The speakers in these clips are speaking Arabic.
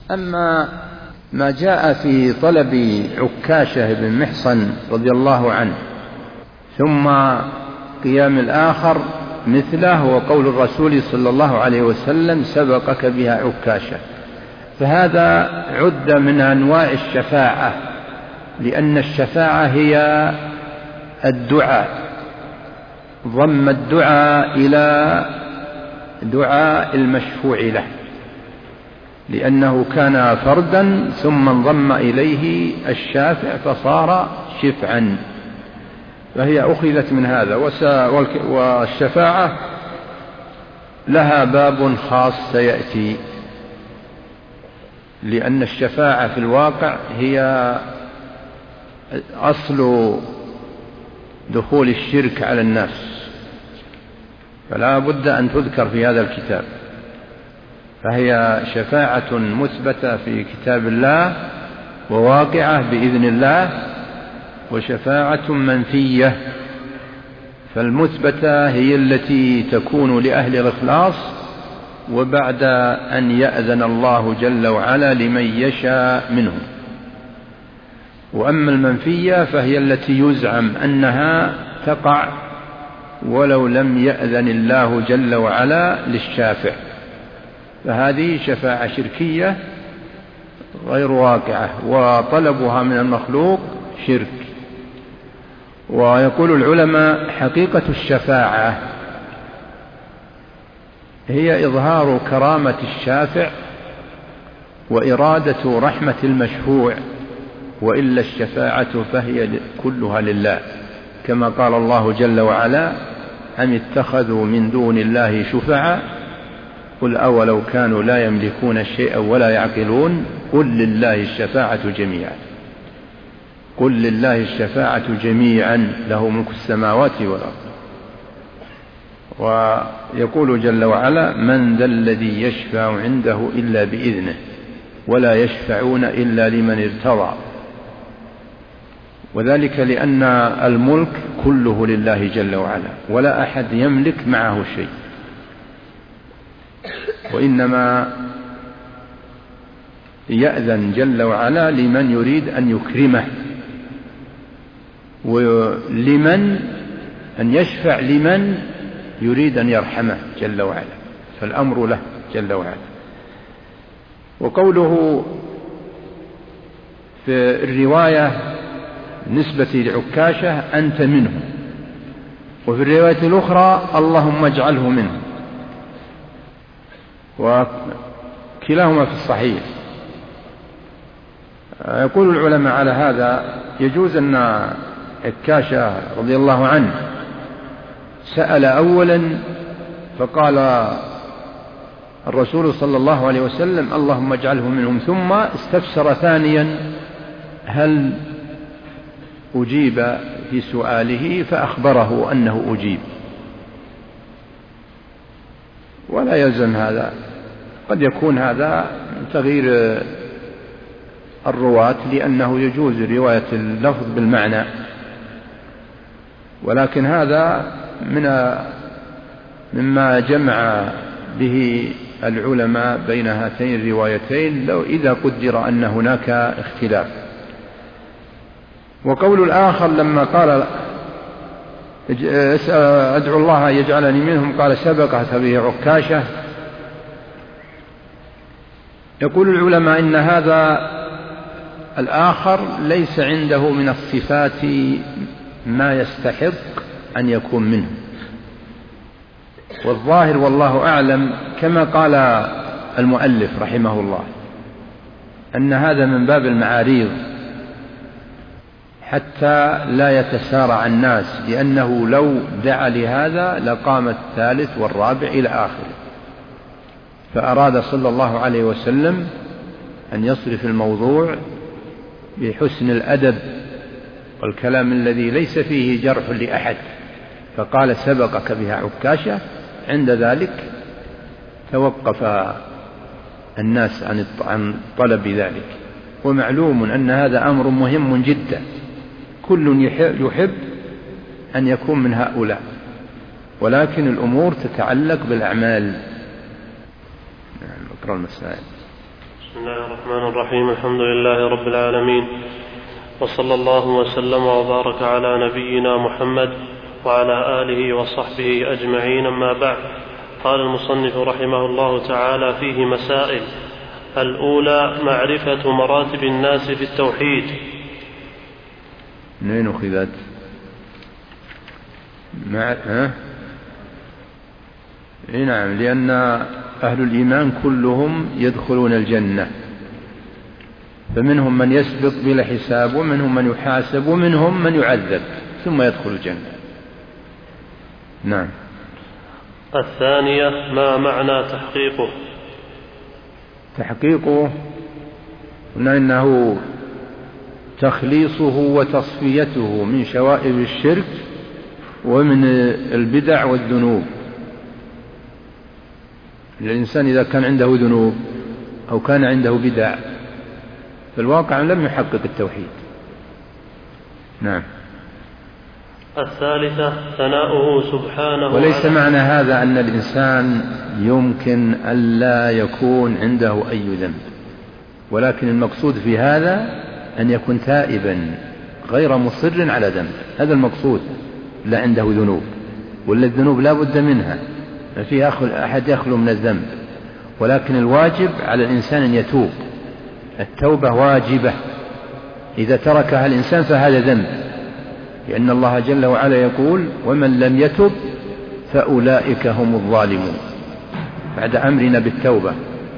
أما ما جاء في طلب عكاشة بن محصن رضي الله عنه ثم قيام الآخر مثله وقول الرسول صلى الله عليه وسلم سبقك بها عكاشة، فهذا عد من أنواع الشفاعة، لأن الشفاعة هي الدعاء، ضم الدعاء إلى دعاء المشفوع له، لأنه كان فردا ثم انضم إليه الشافع فصار شفعا، فهي أخذت من هذا. والشفاعة لها باب خاص سيأتي، لأن الشفاعة في الواقع هي أصل دخول الشرك على الناس، فلا بد أن تذكر في هذا الكتاب. فهي شفاعة مثبتة في كتاب الله وواقعة بإذن الله، وشفاعة منفية، فالمثبتة هي التي تكون لأهل الإخلاص وبعد أن يأذن الله جل وعلا لمن يشاء منهم، وأما المنفية فهي التي يزعم أنها تقع ولو لم يأذن الله جل وعلا للشافع، فهذه شفاعة شركية غير واقعة، وطلبها من المخلوق شرك. ويقول العلماء حقيقة الشفاعة هي إظهار كرامة الشافع وإرادة رحمة المشفوع، وإلا الشفاعة فهي كلها لله، كما قال الله جل وعلا: أم اتخذوا من دون الله شفعاء قل أولو كانوا لا يملكون شيئا ولا يعقلون قل لله الشفاعة جميعا، قل لله الشفاعة جميعا له ملك السماوات والأرض. ويقول جل وعلا: من ذا الذي يشفع عنده إلا بإذنه ولا يشفعون إلا لمن ارتضى، وذلك لأن الملك كله لله جل وعلا، ولا أحد يملك معه شيء، وإنما يأذن جل وعلا لمن يريد أن يكرمه، ولمن أن يشفع لمن يريد أن يرحمه جل وعلا، فالأمر له جل وعلا. وقوله في الرواية نسبة لعكاشة أنت منه، وفي الرواية الأخرى اللهم اجعله منه، وكلاهما في الصحيح. يقول العلماء على هذا يجوز أن عكاشة رضي الله عنه سأل أولا فقال الرسول صلى الله عليه وسلم اللهم اجعله منهم، ثم استفسر ثانيا هل أجيب في سؤاله فأخبره أنه أجيب، ولا يلزم هذا، قد يكون هذا تغيير الرواة، لأنه يجوز رواية اللفظ بالمعنى، ولكن هذا مما جمع به العلماء بين هاتين الروايتين لو إذا قدر أن هناك اختلاف. وقول الآخر لما قال أدعو الله يجعلني منهم قال سبقت به عكاشة، يقول العلماء إن هذا الآخر ليس عنده من الصفات ما يستحق أن يكون منه، والظاهر والله أعلم كما قال المؤلف رحمه الله أن هذا من باب المعاريض حتى لا يتسارع الناس، لأنه لو دعا لهذا لقام الثالث والرابع إلى آخره، فأراد صلى الله عليه وسلم أن يصرف الموضوع بحسن الأدب والكلام الذي ليس فيه جرح لأحد، فقال سبقك بها عكاشة. عند ذلك توقف الناس عن طلب ذلك، ومعلوم أن هذا أمر مهم جدا، كل يحب أن يكون من هؤلاء، ولكن الأمور تتعلق بالأعمال. اقرأ المسائل. بسم الله الرحمن الرحيم. الحمد لله رب العالمين، وصلى الله وسلم وبارك على نبينا محمد وعلى آله وصحبه أجمعين، أما بعد. قال المصنف رحمه الله تعالى: فيه مسائل. الأولى معرفة مراتب الناس في التوحيد. من أين أخذت؟ نعم، لأن أهل الإيمان كلهم يدخلون الجنة، فمنهم من يسبق بلا حساب، ومنهم من يحاسب، ومنهم من يعذب ثم يدخل الجنة. نعم. الثانية: ما معنى تحقيقه؟ تحقيقه إنه تخليصه وتصفيته من شوائب الشرك ومن البدع والذنوب. الإنسان إذا كان عنده ذنوب أو كان عنده بدع في الواقع لم يحقق التوحيد. نعم. الثالثة: ثناؤه سبحانه. وليس معنى هذا أن الإنسان يمكن أن لا يكون عنده أي ذنب، ولكن المقصود في هذا أن يكون تائبا غير مصر على ذنب، هذا المقصود. لا عنده ذنوب، ولا الذنوب لا بد منها، ما في أحد يخلو من الذنب، ولكن الواجب على الإنسان أن يتوب. التوبة واجبة، إذا تركها الإنسان فهذا ذنب، لأن الله جل وعلا يقول: ومن لم يتب فأولئك هم الظالمون، بعد أمرنا بالتوبة.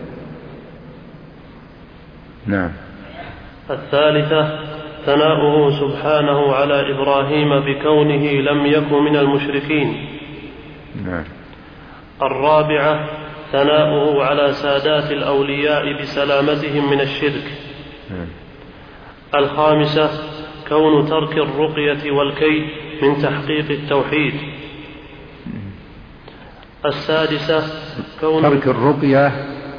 نعم. الثالثة: ثناؤه سبحانه على إبراهيم بكونه لم يكن من المشركين. نعم. الرابعة: ثناؤه على سادات الأولياء بسلامتهم من الشرك. الخامسة: كون ترك الرقية والكيد من تحقيق التوحيد. السادسة: كون ترك الرقية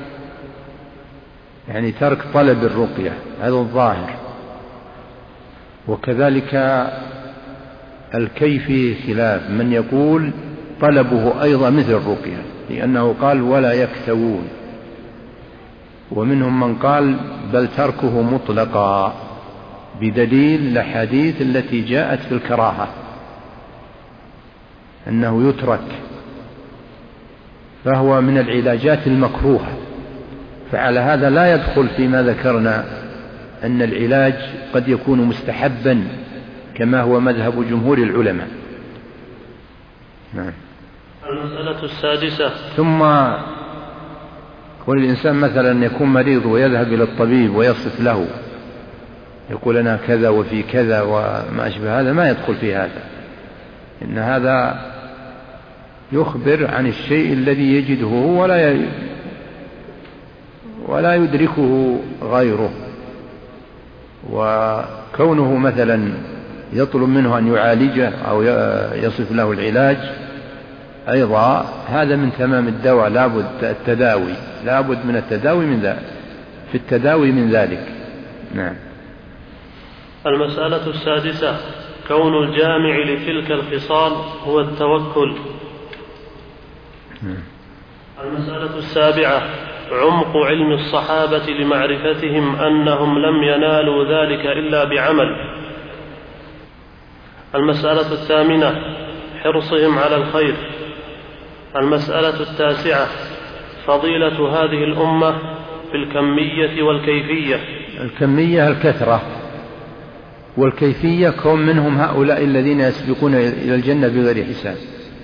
يعني ترك طلب الرقية، هذا الظاهر، وكذلك الكيفي خلاف، من يقول طلبه أيضا مثل الرقية، لأنه قال: ولا يكتوون، ومنهم من قال بل تركه مطلقا بدليل الأحاديث التي جاءت في الكراهة أنه يترك، فهو من العلاجات المكروهة. فعلى هذا لا يدخل فيما ذكرنا أن العلاج قد يكون مستحبا كما هو مذهب جمهور العلماء. نعم. المسألة السادسة: ثم كل الإنسان مثلا يكون مريض ويذهب إلى الطبيب ويصف له، يقول أنا كذا وفي كذا وما أشبه هذا، ما يدخل في هذا، إن هذا يخبر عن الشيء الذي يجده ولا يدركه غيره، وكونه مثلا يطلب منه أن يعالجه أو يصف له العلاج أيضا هذا من تمام الدواء، لابد التداوي، لابد من التداوي من ذلك، في التداوي من ذلك. نعم. المسألة السادسة: كون الجامع لتلك الخصال هو التوكل. المسألة السابعة: عمق علم الصحابة لمعرفتهم أنهم لم ينالوا ذلك إلا بعمل. المسألة الثامنة: حرصهم على الخير. المسألة التاسعة: فضيلة هذه الأمة في الكمية والكيفية. الكمية الكثرة، والكيفية كون منهم هؤلاء الذين يسبقون إلى الجنة بغير حساب.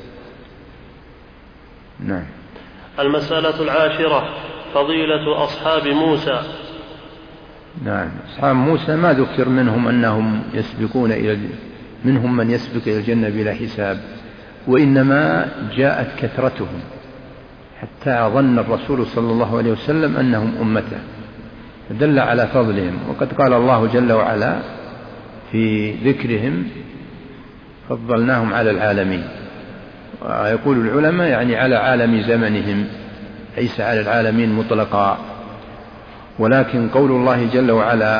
نعم. المسألة العاشرة: فضيلة أصحاب موسى. نعم. أصحاب موسى ما ذكر منهم أنهم يسبقون منهم من يسبق إلى الجنة بلا حساب، وإنما جاءت كثرتهم حتى ظن الرسول صلى الله عليه وسلم أنهم أمته، دل على فضلهم. وقد قال الله جل وعلا في ذكرهم: فضلناهم على العالمين. ويقول العلماء يعني على عالم زمنهم، ليس على العالمين مطلقا. ولكن قول الله جل وعلا: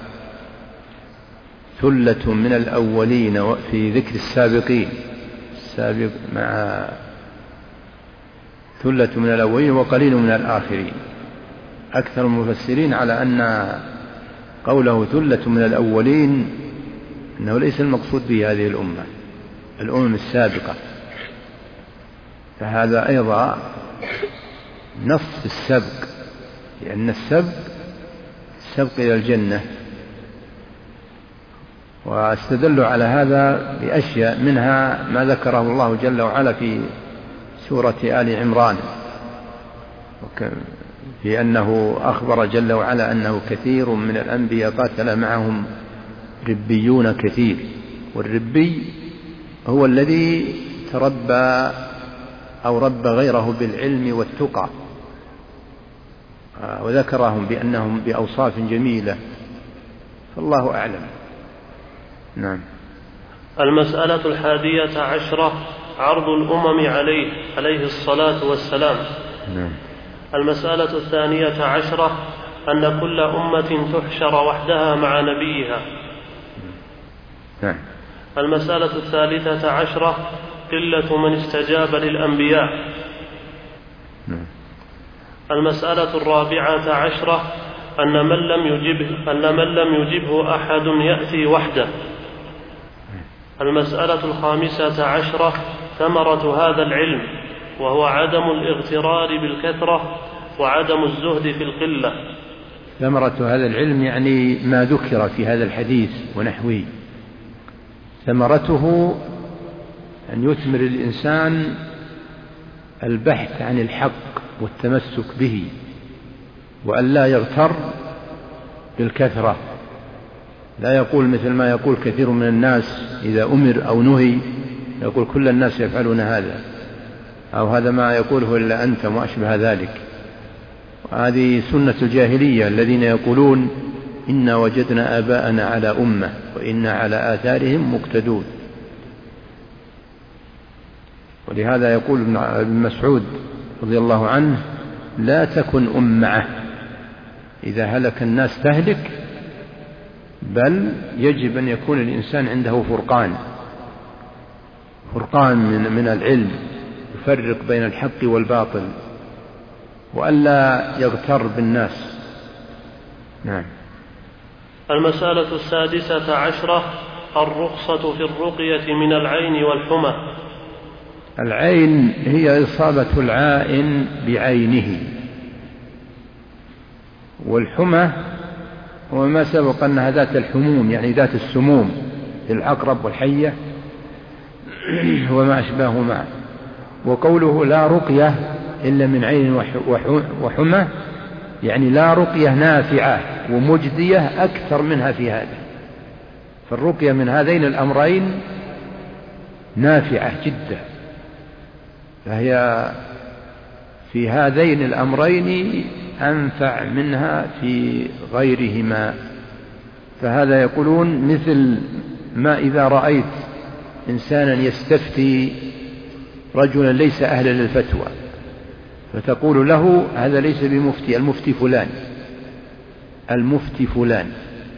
ثلة من الأولين، في ذكر السابقين، السابق مع ثلة من الأولين وقليل من الآخرين، أكثر المفسرين على أن قوله ثلة من الأولين أنه ليس المقصود به هذه الأمم السابقة، فهذا أيضا نص في السبق، لأن السبق إلى الجنة. واستدلوا على هذا بأشياء، منها ما ذكره الله جل وعلا في سورة آل عمران، في أنه أخبر جل وعلا أنه كثير من الأنبياء قاتل معهم ربيون كثير، والربي هو الذي تربى أو ربى غيره بالعلم والتقى، وذكرهم بأنهم بأوصاف جميلة، فالله أعلم. نعم. المسألة 11 عرض الأمم عليه الصلاة والسلام. نعم. المسألة 12 أن كل أمة تحشر وحدها مع نبيها. نعم. المسألة 13 قلة من استجاب للأنبياء. نعم. المسألة 14 أن من لم يجبه أحد يأتي وحده. المسألة 15 ثمرة هذا العلم، وهو عدم الاغترار بالكثرة وعدم الزهد في القلة. ثمرة هذا العلم يعني ما ذكر في هذا الحديث ونحوه، ثمرته أن يثمر الإنسان البحث عن الحق والتمسك به، وأن لا يغتر بالكثرة، لا يقول مثل ما يقول كثير من الناس إذا أمر أو نهي، يقول كل الناس يفعلون هذا، أو هذا ما يقوله إلا أنت وما أشبه ذلك. وهذه سنة الجاهلية الذين يقولون إنا وجدنا آباءنا على أمة وإنا على آثارهم مقتدون. ولهذا يقول ابن مسعود رضي الله عنه لا تكن أمعة، إذا هلك الناس تهلك، بل يجب أن يكون الإنسان عنده فرقان من العلم، يفرق بين الحق والباطل، وألا يغتر بالناس. نعم. المسألة 16 الرخصة في الرقية من العين والحمى. العين هي إصابة العائن بعينه، والحمى هو ما سبق أنها ذات الحموم، يعني ذات السموم، العقرب والحية وما أشباه معه. وقوله لا رقية إلا من عين وحمى، يعني لا رقية نافعة ومجدية أكثر منها في هذا. فالرقية من هذين الأمرين نافعة جدا، فهي في هذين الأمرين أنفع منها في غيرهما. فهذا يقولون مثل ما إذا رأيت إنسانا يستفتي رجلا ليس أهلا للفتوى، فتقول له هذا ليس بمفتي، المفتي فلان،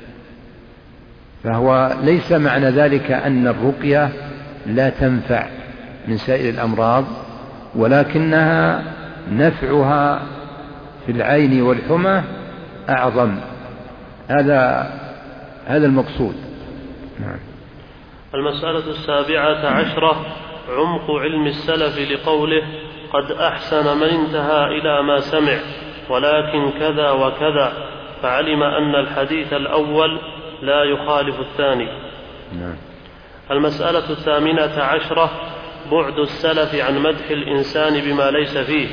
فهو ليس معنى ذلك أن الرقية لا تنفع من سائر الأمراض، ولكنها نفعها في العين والحمى أعظم. هذا المقصود. نعم. المسألة 17 عمق علم السلف لقوله قد أحسن من انتهى إلى ما سمع ولكن كذا وكذا، فعلم أن الحديث الأول لا يخالف الثاني. نعم. المسألة 18 بعد السلف عن مدح الإنسان بما ليس فيه.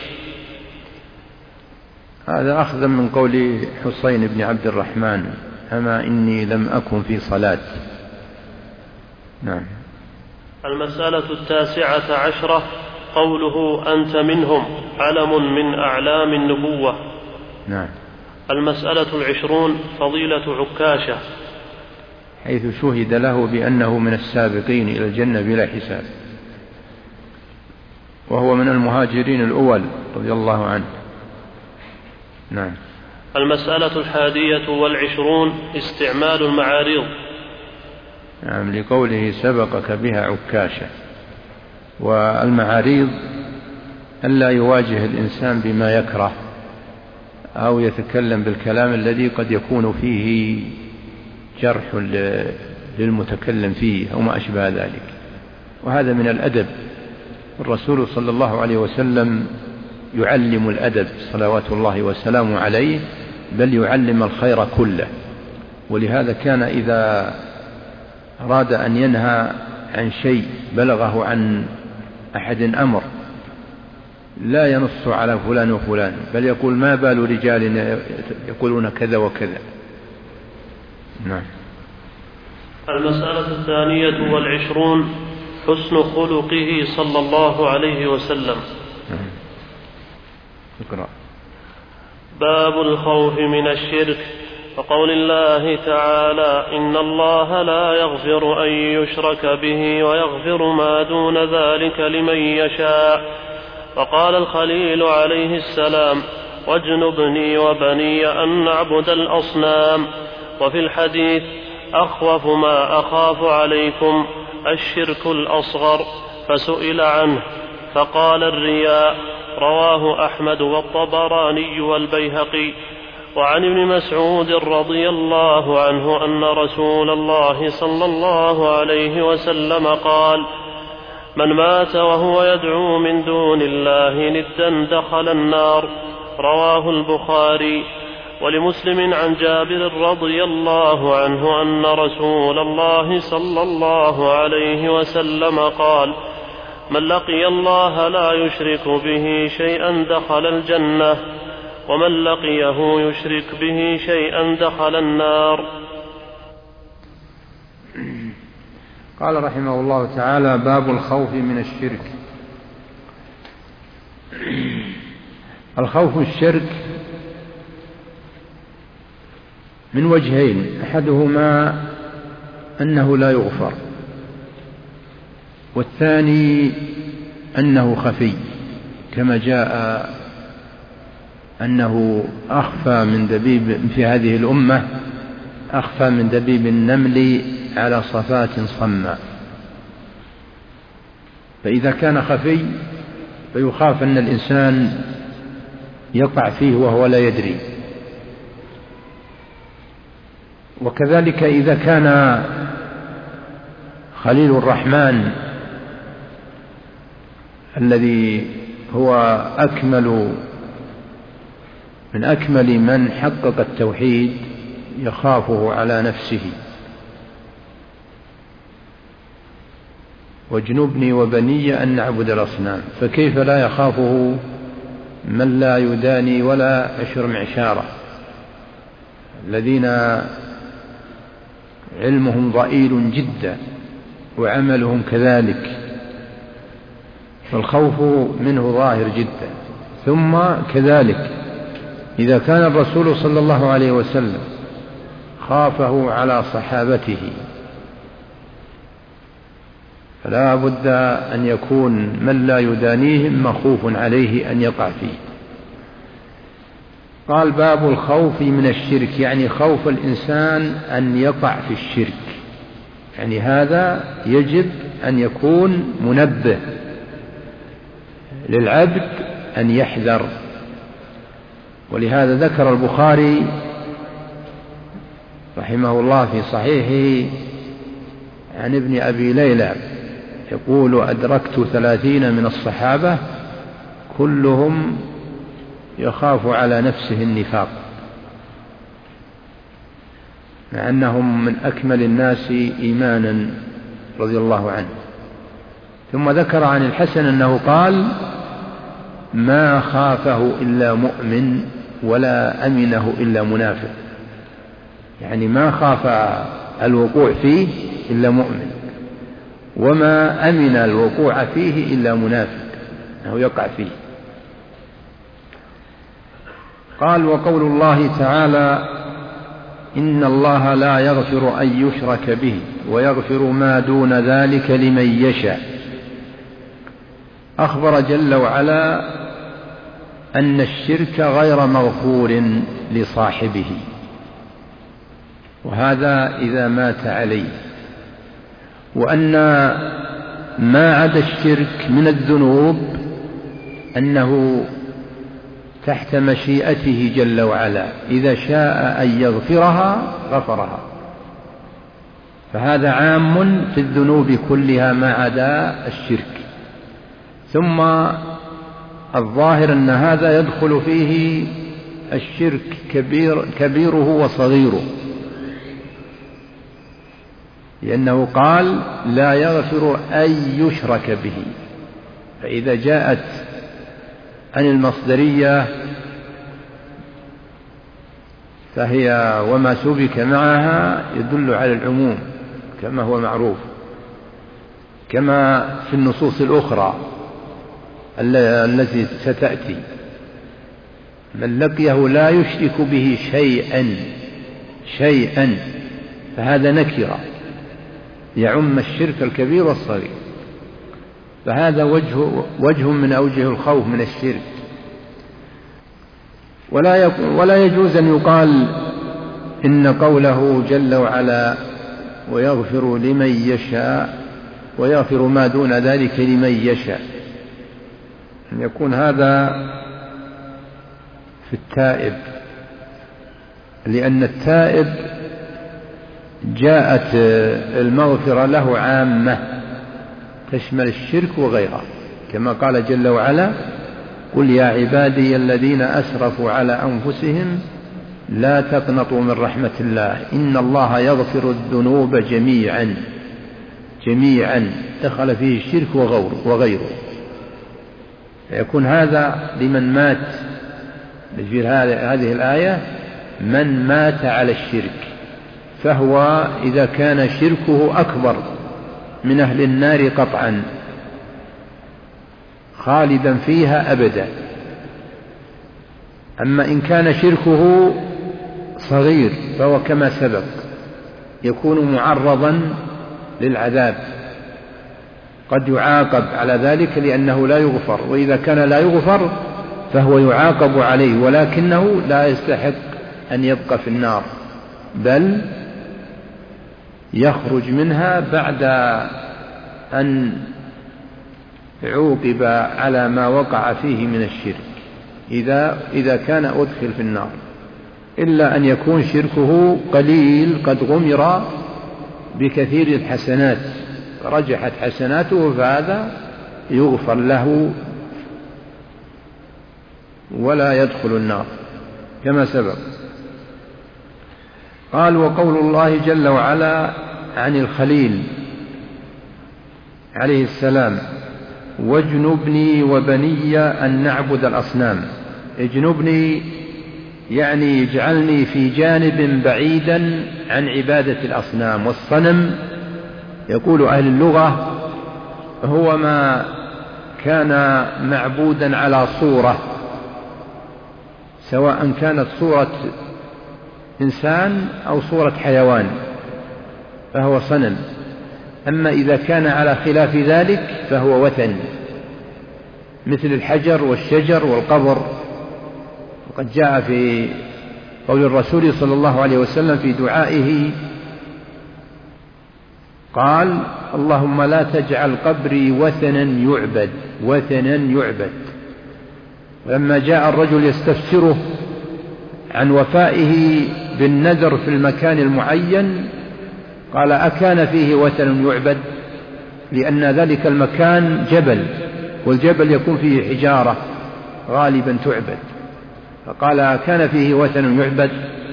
هذا أخذا من قول حسين بن عبد الرحمن أما إني لم أكن في صلاة. نعم. المسألة 19 قوله أنت منهم علم من أعلام النبوة. نعم. المسألة 20 فضيلة عكاشة، حيث شهد له بأنه من السابقين إلى الجنة بلا حساب، وهو من المهاجرين الأول رضي الله عنه. نعم. المسألة 21 استعمال المعاريض. نعم، لقوله سبقك بها عكاشة. والمعاريض ألا يواجه الإنسان بما يكره، أو يتكلم بالكلام الذي قد يكون فيه جرح للمتكلم فيه أو ما أشبه ذلك، وهذا من الأدب. الرسول صلى الله عليه وسلم يعلم الأدب صلوات الله وسلامه عليه، بل يعلم الخير كله. ولهذا كان إذا أراد أن ينهى عن شيء بلغه عن أحد أمر لا ينص على فلان وفلان، بل يقول ما بال رجال يقولون كذا وكذا. نعم. المسألة 22 حسن خلقه صلى الله عليه وسلم. اقرأ. باب الخوف من الشرك، وقول الله تعالى: إن الله لا يغفر أن يشرك به ويغفر ما دون ذلك لمن يشاء. وقال الخليل عليه السلام: واجنبني وبني أن نعبد الأصنام. وفي الحديث: أخوف ما أخاف عليكم الشرك الأصغر، فسئل عنه فقال: الرياء. رواه أحمد والطبراني والبيهقي. وعن ابن مسعود رضي الله عنه أن رسول الله صلى الله عليه وسلم قال: من مات وهو يدعو من دون الله ندا دخل النار. رواه البخاري. ولمسلم عن جابر رضي الله عنه أن رسول الله صلى الله عليه وسلم قال: من لقي الله لا يشرك به شيئا دخل الجنة، ومن لقيه يشرك به شيئا دخل النار. قال رحمه الله تعالى: باب الخوف من الشرك. الخوف الشرك من وجهين: أحدهما أنه لا يغفر، والثاني أنه خفي، كما جاء أنه أخفى من دبيب في هذه الأمة، أخفى من دبيب النمل على صفات صماء. فإذا كان خفي فيخاف أن الإنسان يقع فيه وهو لا يدري. وكذلك إذا كان خليل الرحمن الذي هو من أكمل من حقق التوحيد يخافه على نفسه: واجنبني وبني أن نعبد الأصنام. فكيف لا يخافه من لا يداني ولا يشر معشاره، الذين علمهم ضئيل جدا وعملهم كذلك، فالخوف منه ظاهر جدا. ثم كذلك إذا كان الرسول صلى الله عليه وسلم خافه على صحابته، فلا بد أن يكون من لا يدانيهم مخوف عليه أن يقع فيه. قال: باب الخوف من الشرك، يعني خوف الإنسان أن يقع في الشرك، يعني هذا يجب أن يكون منبه للعبد أن يحذر. ولهذا ذكر البخاري رحمه الله في صحيحه عن ابن أبي ليلى يقول: أدركت 30 من الصحابة كلهم يخاف على نفسه النفاق، مع أنهم من أكمل الناس إيمانا رضي الله عنه. ثم ذكر عن الحسن أنه قال: ما خافه إلا مؤمن ولا أمنه إلا منافق، يعني ما خاف الوقوع فيه إلا مؤمن، وما أمن الوقوع فيه إلا منافق أنه يقع فيه. قال: وقول الله تعالى: إن الله لا يغفر أن يشرك به ويغفر ما دون ذلك لمن يشاء. أخبر جل وعلا أن الشرك غير مغفور لصاحبه، وهذا إذا مات عليه، وأن ما عدا الشرك من الذنوب أنه تحت مشيئته جل وعلا، إذا شاء أن يغفرها غفرها. فهذا عام في الذنوب كلها ما عدا الشرك. ثم الظاهر أن هذا يدخل فيه الشرك كبيره وصغيره، لأنه قال لا يغفر أن يشرك به. فإذا جاءت عن المصدرية فهي وما سبك معها يدل على العموم كما هو معروف، كما في النصوص الأخرى التي ستأتي: من لقيه لا يشرك به شيئا فهذا نكرة يعم الشرك الكبير والصغير. فهذا وجه من أوجه الخوف من الشرك. ولا يجوز أن يقال إن قوله جل وعلا ويغفر لمن يشاء ويغفر ما دون ذلك لمن يشاء، أن يكون هذا في التائب، لأن التائب جاءت المغفرة له عامة تشمل الشرك وغيره، كما قال جل وعلا: قل يا عبادي الذين أسرفوا على أنفسهم لا تقنطوا من رحمة الله إن الله يغفر الذنوب جميعا دخل فيه الشرك وغيره. فيكون هذا لمن مات في هذه الآية من مات على الشرك، فهو إذا كان شركه أكبر من أهل النار قطعا خالدا فيها أبدا. أما إن كان شركه صغير فهو كما سبق يكون معرضا للعذاب، قد يعاقب على ذلك لأنه لا يغفر، وإذا كان لا يغفر فهو يعاقب عليه ولكنه لا يستحق أن يبقى في النار، بل يخرج منها بعد أن عوقب على ما وقع فيه من الشرك إذا كان أدخل في النار، إلا أن يكون شركه قليل قد غمر بكثير الحسنات رجحت حسناته، فهذا يغفر له ولا يدخل النار كما سبق. قال: وقول الله جل وعلا عن الخليل عليه السلام: واجنبني وبني أن نعبد الأصنام. اجنبني يعني اجعلني في جانب بعيدا عن عبادة الأصنام. والصنم يقول أهل اللغة هو ما كان معبودا على صورة، سواء كانت صورة إنسان أو صورة حيوان فهو صنم. أما إذا كان على خلاف ذلك فهو وثن، مثل الحجر والشجر والقبر. وقد جاء في قول الرسول صلى الله عليه وسلم في دعائه قال: اللهم لا تجعل قبري وثنا يعبد. ولما جاء الرجل يستفسره عن وفائه بالنذر في المكان المعين قال: أكان فيه وثن يعبد؟ لأن ذلك المكان جبل، والجبل يكون فيه حجارة غالبا تعبد، فقال: أكان فيه وثن يعبد؟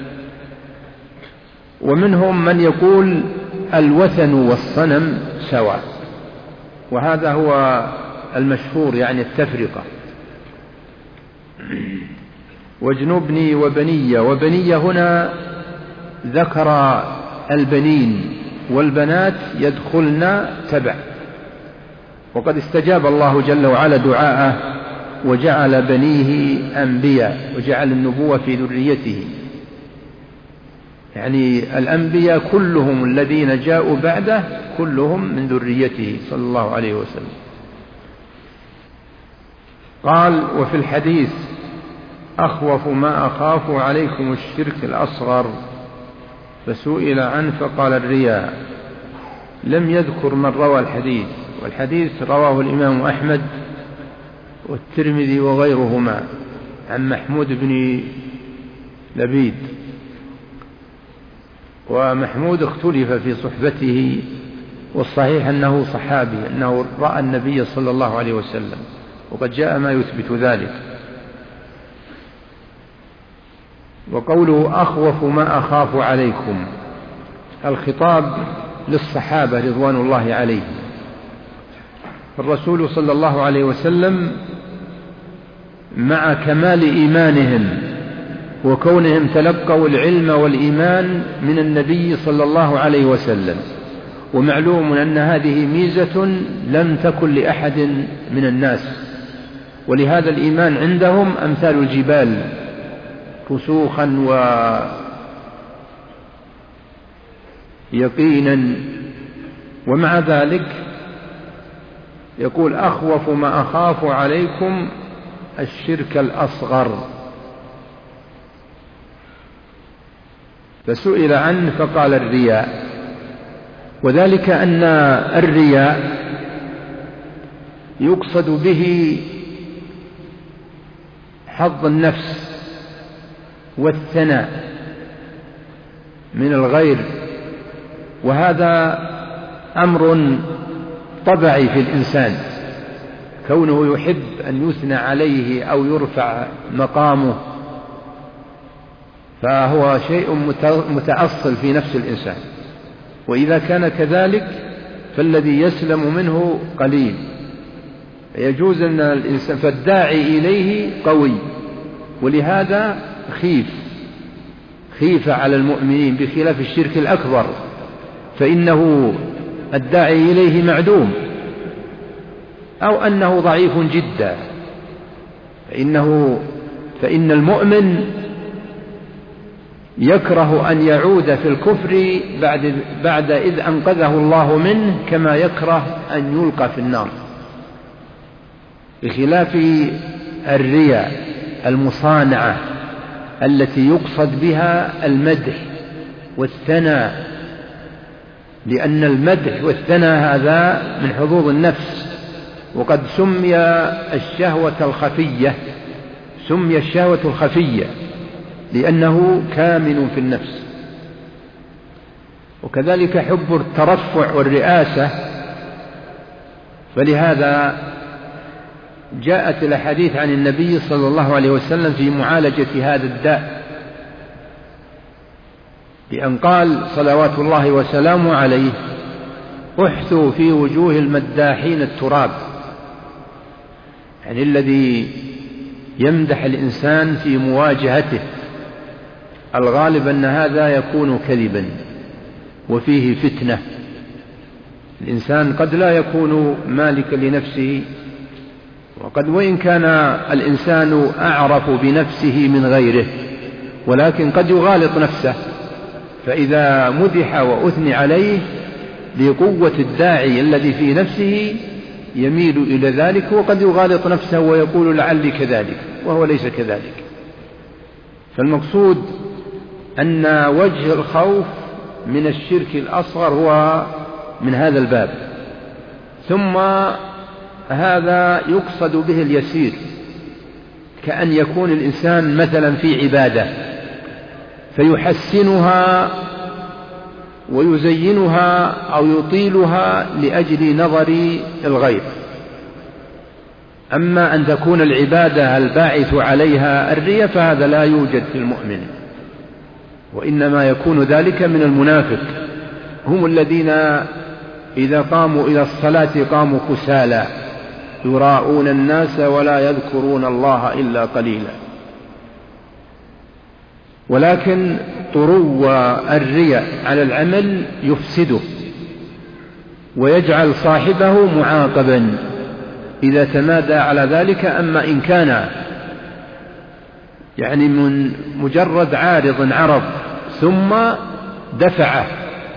ومنهم من يقول الوثن والصنم سواء، وهذا هو المشهور يعني التفرقة. واجنبني وبني هنا ذكر البنين، والبنات يدخلن تبع. وقد استجاب الله جل وعلا دعاءه وجعل بنيه أنبياء وجعل النبوة في ذريته، يعني الأنبياء كلهم الذين جاءوا بعده كلهم من ذريته صلى الله عليه وسلم. قال: وفي الحديث: أخوف ما أخاف عليكم الشرك الأصغر. فسئل عنه فقال: الرياء. لم يذكر من روى الحديث، والحديث رواه الإمام أحمد والترمذي وغيرهما، عن محمود بن لبيد. ومحمود اختلف في صحبته، والصحيح أنه صحابي، أنه رأى النبي صلى الله عليه وسلم، وقد جاء ما يثبت ذلك. وقوله أخوف ما أخاف عليكم، الخطاب للصحابة رضوان الله عليهم. الرسول صلى الله عليه وسلم مع كمال إيمانهم وكونهم تلقوا العلم والإيمان من النبي صلى الله عليه وسلم، ومعلوم أن هذه ميزة لم تكن لأحد من الناس، ولهذا الإيمان عندهم أمثال الجبال رسوخا ويقينا. ومع ذلك يقول أخوف ما أخاف عليكم الشرك الأصغر، فسئل عنه فقال الرياء. وذلك أن الرياء يقصد به حظ النفس والثناء من الغير، وهذا أمر طبعي في الإنسان، كونه يحب أن يثنى عليه أو يرفع مقامه، فهو شيء متأصل في نفس الإنسان. وإذا كان كذلك فالذي يسلم منه قليل، يجوز أن الإنسان فالداعي إليه قوي، ولهذا خيف على المؤمنين، بخلاف الشرك الأكبر فإنه الداعي إليه معدوم أو أنه ضعيف جدا، فإن المؤمن يكره أن يعود في الكفر بعد إذ أنقذه الله منه، كما يكره أن يلقى في النار، بخلاف الرياء المصانعة التي يقصد بها المدح والثناء، لأن المدح والثناء هذا من حظوظ النفس، وقد سمي الشهوة الخفية لأنه كامن في النفس. وكذلك حب الترفع والرئاسة، فلهذا جاءت الأحاديث عن النبي صلى الله عليه وسلم في معالجة هذا الداء، بأن قال صلوات الله وسلامه عليه: احثوا في وجوه المداحين التراب، يعني الذي يمدح الإنسان في مواجهته، الغالب أن هذا يكون كذبا وفيه فتنة. الإنسان قد لا يكون مالكا لنفسه، وإن كان الإنسان أعرف بنفسه من غيره، ولكن قد يغالط نفسه، فإذا مدح وأثني عليه لقوة الداعي الذي في نفسه يميل إلى ذلك، وقد يغالط نفسه ويقول لعلي كذلك، وهو ليس كذلك. فالمقصود أن وجه الخوف من الشرك الأصغر هو من هذا الباب. ثم هذا يقصد به اليسير، كأن يكون الإنسان مثلا في عبادة فيحسنها ويزينها أو يطيلها لأجل نظر الغير. أما أن تكون العبادة الباعث عليها الرياء فهذا لا يوجد في المؤمن، وإنما يكون ذلك من المنافق، هم الذين إذا قاموا إلى الصلاة قاموا كسالى يراءون الناس ولا يذكرون الله إلا قليلا. ولكن طرو الرياء على العمل يفسده ويجعل صاحبه معاقبا إذا تمادى على ذلك. أما إن كان يعني من مجرد عرض ثم دفعه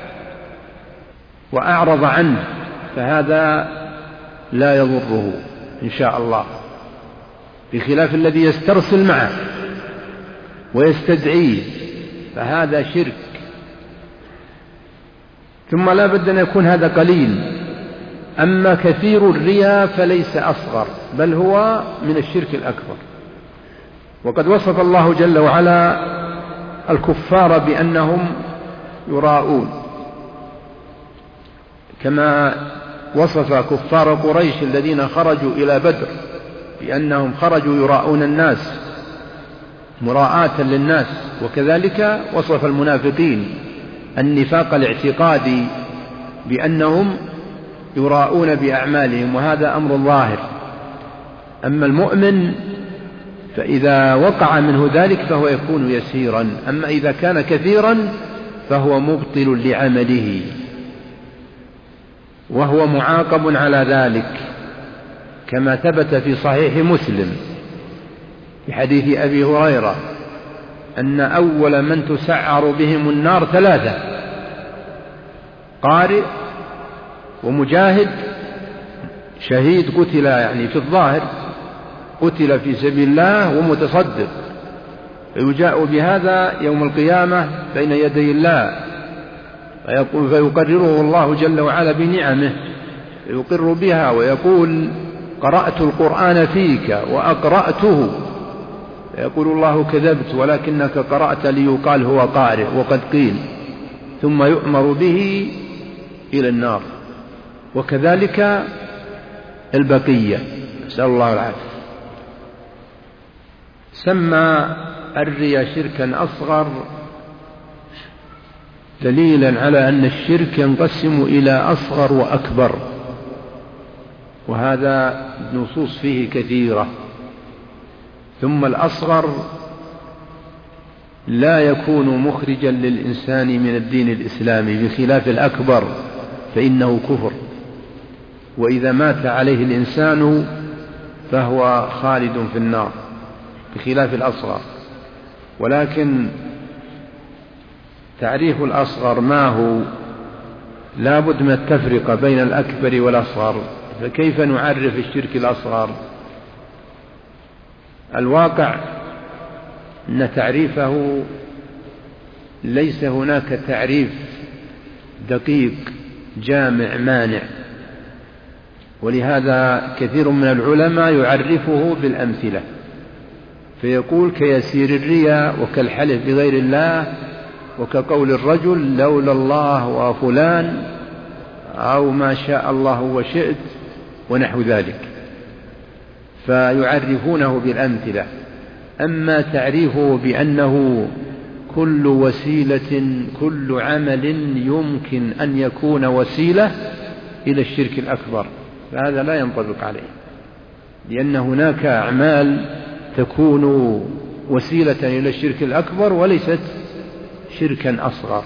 وأعرض عنه فهذا لا يضره إن شاء الله، بخلاف الذي يسترسل معه ويستدعيه فهذا شرك. ثم لا بد أن يكون هذا قليل. أما كثير الرياء فليس أصغر، بل هو من الشرك الأكبر. وقد وصف الله جل وعلا الكفار بأنهم يراءون، كما وصف كفار قريش الذين خرجوا إلى بدر بأنهم خرجوا يراءون الناس مراءة للناس، وكذلك وصف المنافقين النفاق الاعتقادي بأنهم يراءون بأعمالهم، وهذا أمر ظاهر. أما المؤمن فإذا وقع منه ذلك فهو يكون يسيرا، أما إذا كان كثيرا فهو مبطل لعمله، وهو معاقب على ذلك، كما ثبت في صحيح مسلم في حديث أبي هريرة أن أول من تسعر بهم النار 3: قارئ، ومجاهد، شهيد قتل يعني في الظاهر قتل في سبيل الله، ومتصدق. فيجاء بهذا يوم القيامة بين يدي الله فيقرره الله جل وعلا بنعمه، فيقر بها ويقول: قرأت القرآن فيك وأقرأته. فيقول الله: كذبت، ولكنك قرأت ليقال هو قارئ، وقد قيل. ثم يؤمر به إلى النار. وكذلك البقية، نسأل الله العافية. سمى الرياء شركا أصغر دليلا على أن الشرك ينقسم إلى أصغر وأكبر، وهذا نصوص فيه كثيرة. ثم الأصغر لا يكون مخرجا للإنسان من الدين الإسلامي، بخلاف الأكبر فإنه كفر، وإذا مات عليه الإنسان فهو خالد في النار، بخلاف الأصغر. ولكن تعريف الأصغر ما هو؟ لا بد من التفرقة بين الأكبر والأصغر. فكيف نعرف الشرك الأصغر؟ الواقع أن تعريفه ليس هناك تعريف دقيق جامع مانع، ولهذا كثير من العلماء يعرفه بالأمثلة، فيقول: كيسير الرياء، وكالحلف بغير الله، وكقول الرجل لولا الله وفلان، أو ما شاء الله وشئت، ونحو ذلك، فيعرفونه بالأمثلة. أما تعريفه بأنه كل وسيلة، كل عمل يمكن أن يكون وسيلة إلى الشرك الأكبر، فهذا لا ينطبق عليه، لأن هناك أعمال تكون وسيلة إلى الشرك الأكبر وليست شركا أصغر.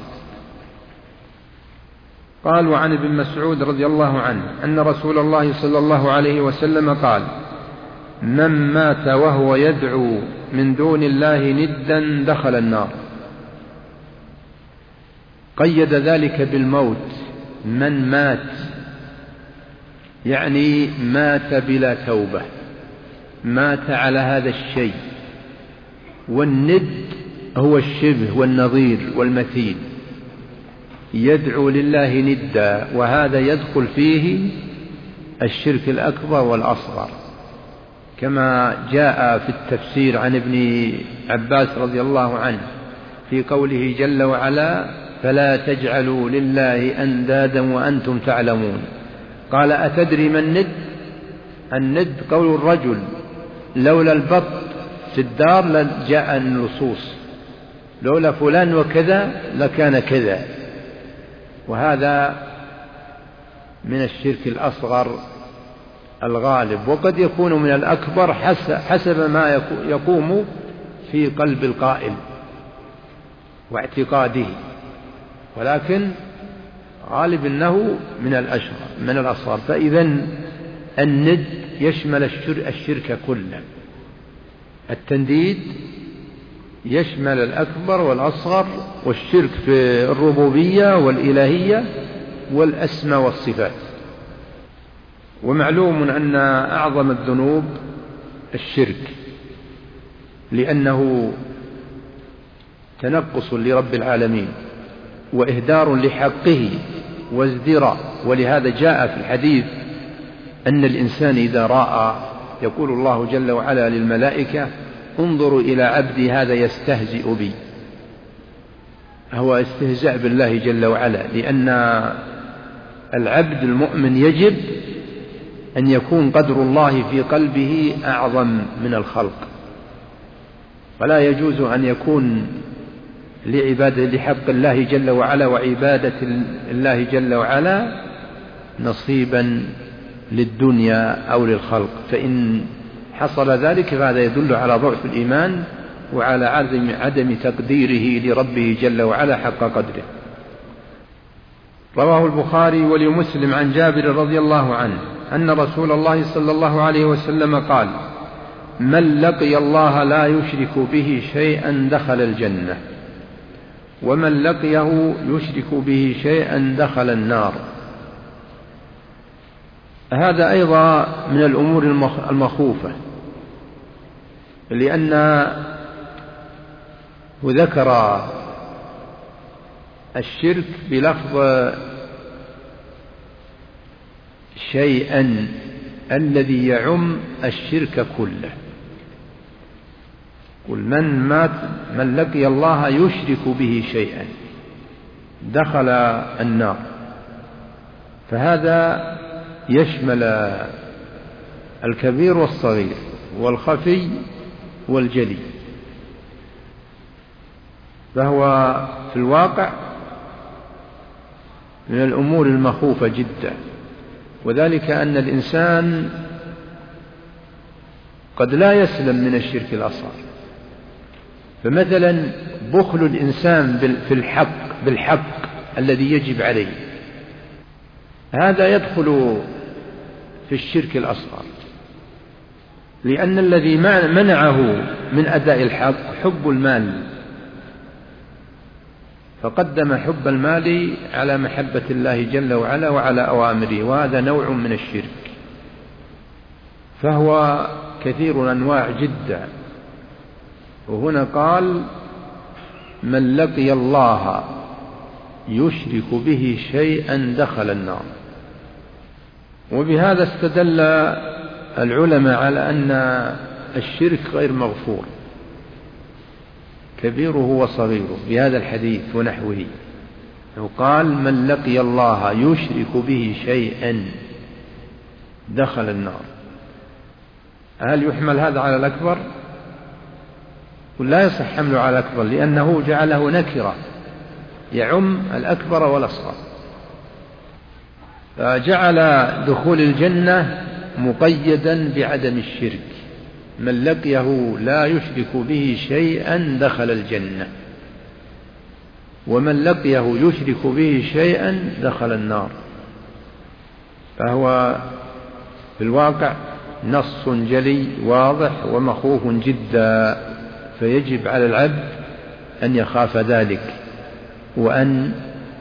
قال: وعن ابن مسعود رضي الله عنه أن رسول الله صلى الله عليه وسلم قال: من مات وهو يدعو من دون الله ندا دخل النار. قيد ذلك بالموت، من مات يعني مات بلا توبة، مات على هذا الشيء. والند هو الشبه والنظير والمثيل، يدعو لله ندا، وهذا يدخل فيه الشرك الأكبر والأصغر، كما جاء في التفسير عن ابن عباس رضي الله عنه في قوله جل وعلا: فلا تجعلوا لله أندادا وأنتم تعلمون. قال: أتدري ما الند؟ الند قول الرجل: لولا البط في الدار لجاء النصوص، لولا فلان وكذا لكان كذا. وهذا من الشرك الأصغر الغالب، وقد يكون من الأكبر حسب ما يقوم في قلب القائل واعتقاده، ولكن غالب أنه من الأصغر. فإذا الند يشمل الشرك كله، التنديد يشمل الأكبر والأصغر، والشرك في الربوبية والإلهية والأسماء والصفات. ومعلوم أن أعظم الذنوب الشرك، لأنه تنقص لرب العالمين وإهدار لحقه وازدراء. ولهذا جاء في الحديث أن الإنسان إذا رأى، يقول الله جل وعلا للملائكة: انظروا إلى عبدي هذا يستهزئ بي، هو استهزاء بالله جل وعلا، لأن العبد المؤمن يجب أن يكون قدر الله في قلبه أعظم من الخلق، ولا يجوز أن يكون لحق الله جل وعلا وعبادة الله جل وعلا نصيبا للدنيا أو للخلق، فإن حصل ذلك فهذا يدل على ضعف الإيمان وعلى عدم تقديره لربه جل وعلا حق قدره. رواه البخاري ولمسلم عن جابر رضي الله عنه أن رسول الله صلى الله عليه وسلم قال: من لقي الله لا يشرك به شيئا دخل الجنة، ومن لقيه يشرك به شيئا دخل النار. هذا أيضا من الأمور المخوفة، لأنه ذكر الشرك بلفظ شيئا الذي يعم الشرك كله. قل من لقي الله يشرك به شيئا دخل النار، فهذا يشمل الكبير والصغير والخفي والجلي، فهو في الواقع من الأمور المخوفة جدا، وذلك أن الإنسان قد لا يسلم من الشرك الأصغر. فمثلا بخل الإنسان بالحق الذي يجب عليه، هذا يدخل في الشرك الأصغر، لأن الذي منعه من أداء الحق حب المال، فقدم حب المال على محبة الله جل وعلا وعلى أوامره، وهذا نوع من الشرك، فهو كثير الأنواع جدا. وهنا قال: من لقي الله يشرك به شيئا دخل النار. وبهذا استدل العلماء على أن الشرك غير مغفور كبيره وصغيره بهذا الحديث ونحوه، وقال: من لقي الله يشرك به شيئا دخل النار. هل يحمل هذا على الأكبر؟ ولا يصح حمله على الأكبر، لأنه جعله نكرة يعم الأكبر والأصغر، فجعل دخول الجنة مقيدا بعدم الشرك. من لقيه لا يشرك به شيئا دخل الجنة، ومن لقيه يشرك به شيئا دخل النار، فهو في الواقع نص جلي واضح ومخوف جدا، فيجب على العبد أن يخاف ذلك وأن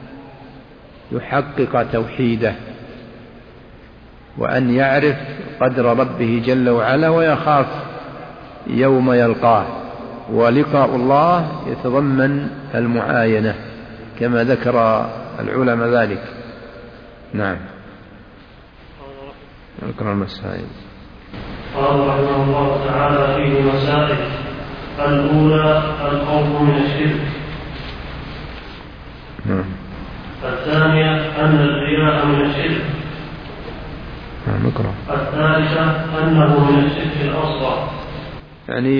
يحقق توحيده وأن يعرف قدر ربه جل وعلا ويخاف يوم يلقاه. ولقاء الله يتضمن المعاينة كما ذكر العلماء ذلك. نعم. اقرأ المسائل. قال رحمه الله تعالى: فيه مسائل. الأولى الخوف من الشرك. الثانية أن الرياء من الشرك. الثالثة أنه من الشرك الأصغر، يعني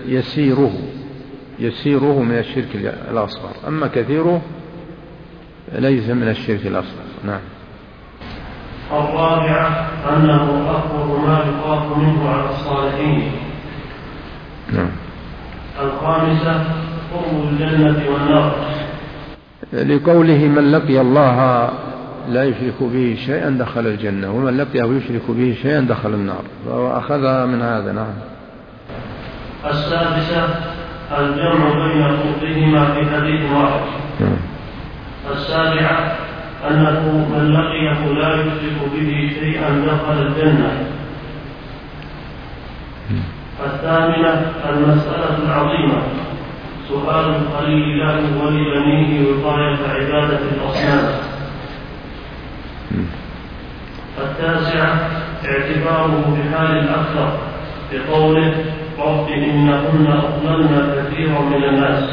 يسيره من الشرك الأصغر، أما كثيره ليس من الشرك الأصغر. نعم. الرابعة أنه أكبر ما يخاف منه على الصالحين. نعم. الخامسة قرب الجنة والنار، لقوله: من لقي الله لا يشرك به شيئا دخل الجنة، ومن لقيه يشرك به شيئا دخل النار، فهو أخذها من هذا. نعم. السادسة الجمع بين قربهما في حديث واحد. السابعة أنه من لقيه لا يشرك به شيئا دخل الجنة. الثامنة المسألة العظيمة سؤال الخليل له ولبنيه وقاية عبادة الأصنام. التاسعة اعتباره بحال الأكثر بقوله: رب إنهن أضللن كثيرا من الناس.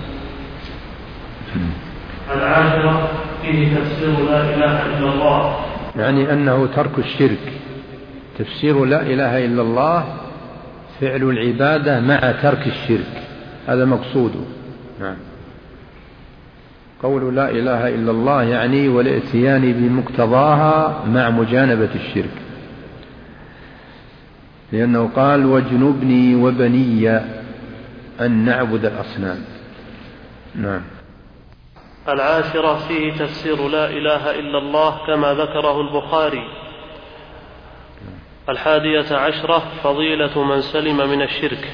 العاشرة فيه تفسير لا إله إلا الله، يعني أنه ترك الشرك. تفسير لا إله إلا الله فعل العبادة مع ترك الشرك، هذا مقصوده. نعم. قول لا إله إلا الله يعني والاتيان بمقتضاها مع مجانبة الشرك، لأنه قال واجنبني وبني أن نعبد الأصنام. نعم. العاشرة فيه تفسير لا إله إلا الله كما ذكره البخاري. 11 فضيلة من سلم من الشرك.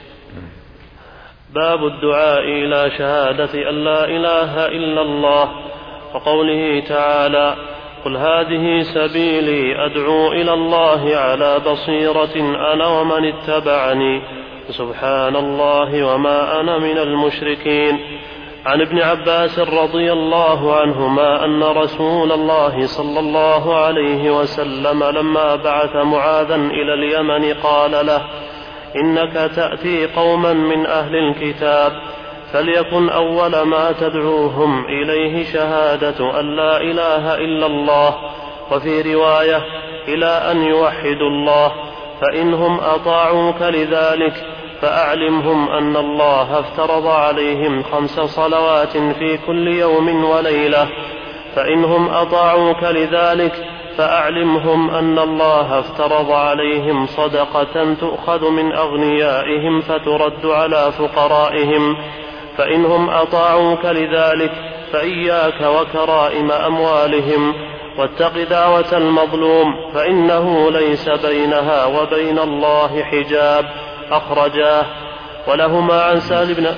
باب الدعاء إلى شهادة أن لا إله إلا الله، وقوله تعالى قل هذه سبيلي أدعو إلى الله على بصيرة أنا ومن اتبعني سبحان الله وما أنا من المشركين. عن ابن عباس رضي الله عنهما أن رسول الله صلى الله عليه وسلم لما بعث معاذا إلى اليمن قال له إنك تأتي قوما من أهل الكتاب فليكن أول ما تدعوهم إليه شهادة أن لا إله إلا الله، وفي رواية إلى أن يوحدوا الله، فإنهم أطاعوك لذلك فأعلمهم أن الله افترض عليهم 5 صلوات في كل يوم وليلة، فإنهم أطاعوك لذلك فأعلمهم أن الله افترض عليهم صدقة تؤخذ من أغنيائهم فترد على فقرائهم، فإنهم أطاعوك لذلك فإياك وكرائم أموالهم، واتق دعوة المظلوم فإنه ليس بينها وبين الله حجاب. أخرجاه. ولهما عن سهل بن.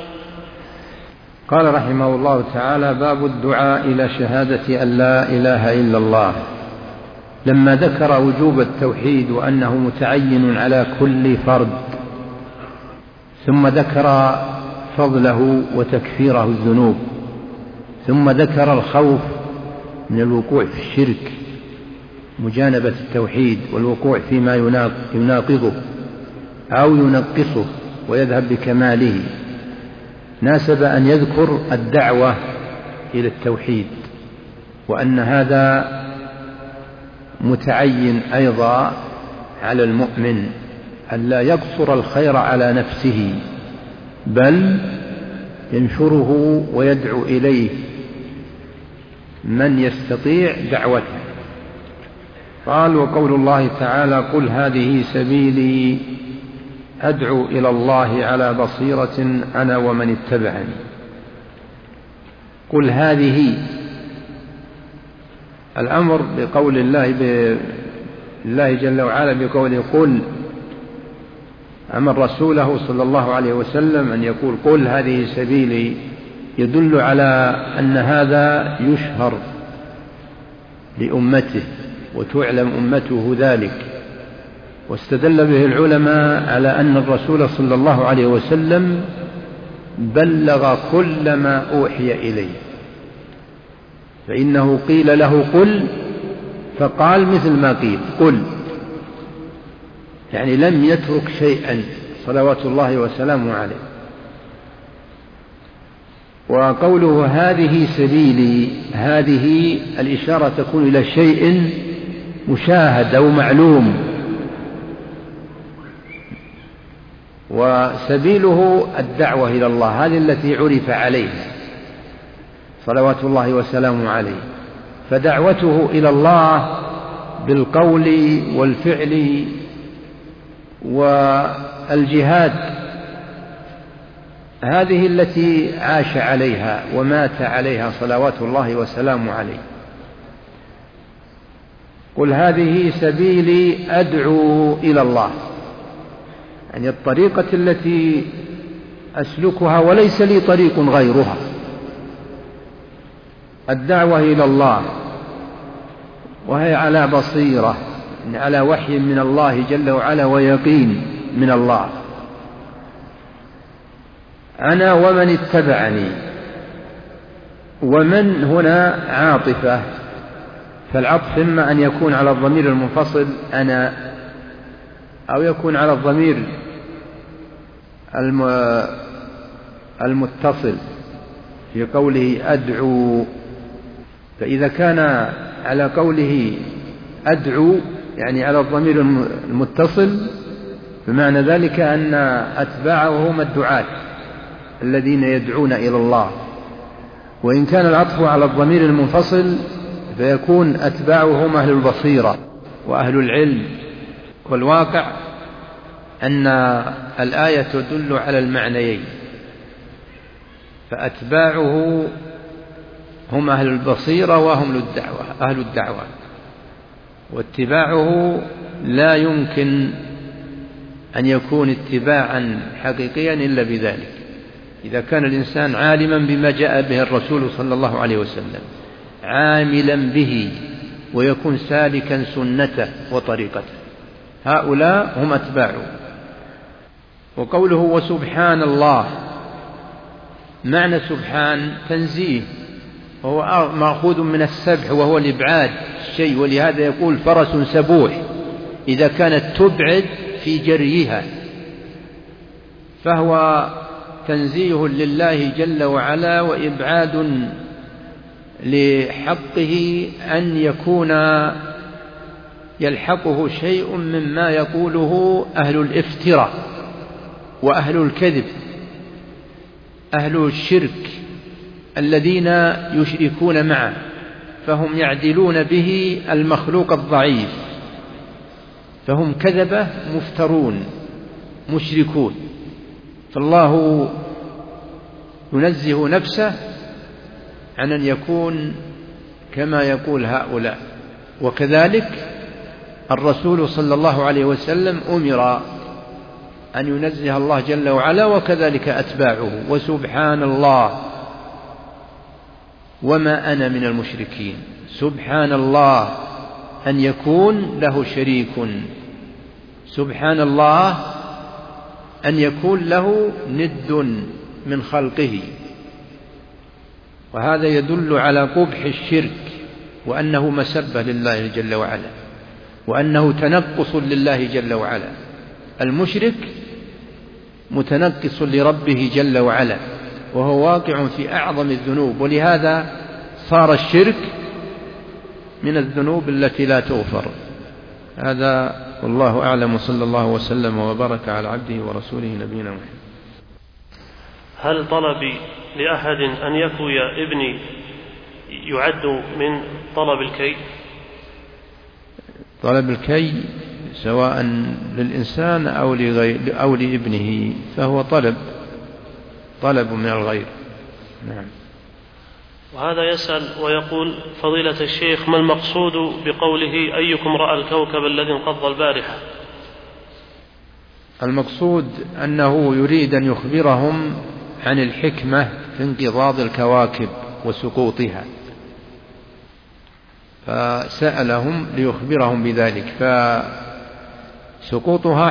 قال رحمه الله تعالى باب الدعاء إلى شهادة أن لا إله إلا الله. لما ذكر وجوب التوحيد وأنه متعين على كل فرد، ثم ذكر فضله وتكفيره الذنوب، ثم ذكر الخوف من الوقوع في الشرك، مجانبة التوحيد والوقوع فيما يناقضه أو ينقصه ويذهب بكماله، ناسب أن يذكر الدعوة إلى التوحيد، وأن هذا متعين أيضا على المؤمن ألا يقصر الخير على نفسه بل ينشره ويدعو إليه من يستطيع دعوته. قال وقول الله تعالى قل هذه سبيلي أدعو إلى الله على بصيرة أنا ومن اتبعني. قل هذه الأمر بقول الله جل وعلا بقوله قل، أمر رسوله صلى الله عليه وسلم أن يقول قل هذه سبيلي، يدل على أن هذا يشهر لأمته وتعلم أمته ذلك. واستدل به العلماء على أن الرسول صلى الله عليه وسلم بلغ كل ما أوحي إليه، فإنه قيل له قل فقال مثل ما قيل قل، يعني لم يترك شيئا صلوات الله وسلامه عليه. وقوله هذه سبيلي، هذه الإشارة تكون إلى شيء مشاهد أو معلوم، وسبيله الدعوة إلى الله، هذه التي عرف عليها صلوات الله وسلامه عليه. فدعوته إلى الله بالقول والفعل والجهاد هذه التي عاش عليها ومات عليها صلوات الله وسلامه عليه. قل هذه سبيلي أدعو إلى الله، يعني الطريقة التي أسلكها وليس لي طريق غيرها، الدعوة إلى الله، وهي على بصيرة، يعني على وحي من الله جل وعلا ويقين من الله. أنا ومن اتبعني، ومن هنا عاطفة، فالعطف إما أن يكون على الضمير المنفصل أنا، أو يكون على الضمير المتصل في قوله أدعو، فإذا كان على قوله أدعو يعني على الضمير المتصل، بمعنى ذلك أن أتباعه هم الدعاة الذين يدعون إلى الله. وإن كان العطف على الضمير المنفصل فيكون أتباعه هم أهل البصيرة وأهل العلم. والواقع أن الآية تدل على المعنيين، فأتباعه هم أهل البصيرة وهم أهل الدعوة، واتباعه لا يمكن أن يكون اتباعا حقيقيا إلا بذلك، إذا كان الإنسان عالما بما جاء به الرسول صلى الله عليه وسلم، عاملا به، ويكون سالكا سنته وطريقته، هؤلاء هم أتباعه. وقوله وسبحان الله، معنى سبحان تنزيه، وهو مأخوذ من السبح وهو الإبعاد الشيء، ولهذا يقول فرس سبوح إذا كانت تبعد في جريها، فهو تنزيه لله جل وعلا وإبعاد لحقه أن يكون يلحقه شيء مما يقوله أهل الافتراء وأهل الكذب، أهل الشرك الذين يشركون معه، فهم يعدلون به المخلوق الضعيف، فهم كذبة مفترون مشركون. فالله ينزه نفسه عن أن يكون كما يقول هؤلاء. وكذلك الرسول صلى الله عليه وسلم أمر أن ينزه الله جل وعلا، وكذلك أتباعه. وسبحان الله وما أنا من المشركين، سبحان الله أن يكون له شريك، سبحان الله أن يكون له ند من خلقه، وهذا يدل على قبح الشرك، وأنه مسبة لله جل وعلا، وأنه تنقص لله جل وعلا. المشرك متنقص لربه جل وعلا، وهو واقع في أعظم الذنوب، ولهذا صار الشرك من الذنوب التي لا تغفر. هذا والله أعلم، وصلى الله وسلم وبارك على عبده ورسوله نبينا محمد. هل طلبي لأحد أن يكوي ابني يعد من طلب الكي؟ طلب الكي سواء للإنسان أو لابنه فهو طلب من الغير. نعم. وهذا يسأل ويقول: فضيلة الشيخ، ما المقصود بقوله أيكم رأى الكوكب الذي انقض البارحة؟ المقصود أنه يريد أن يخبرهم عن الحكمة في انقضاض الكواكب وسقوطها، فسألهم ليخبرهم بذلك. فسقوطها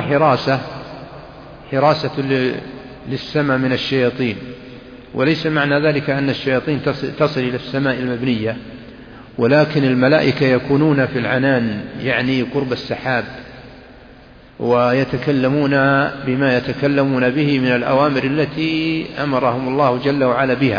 حراسة للسماء من الشياطين، وليس معنى ذلك أن الشياطين تصل إلى السماء المبنية، ولكن الملائكة يكونون في العنان، يعني قرب السحاب، ويتكلمون بما يتكلمون به من الأوامر التي أمرهم الله جل وعلا بها،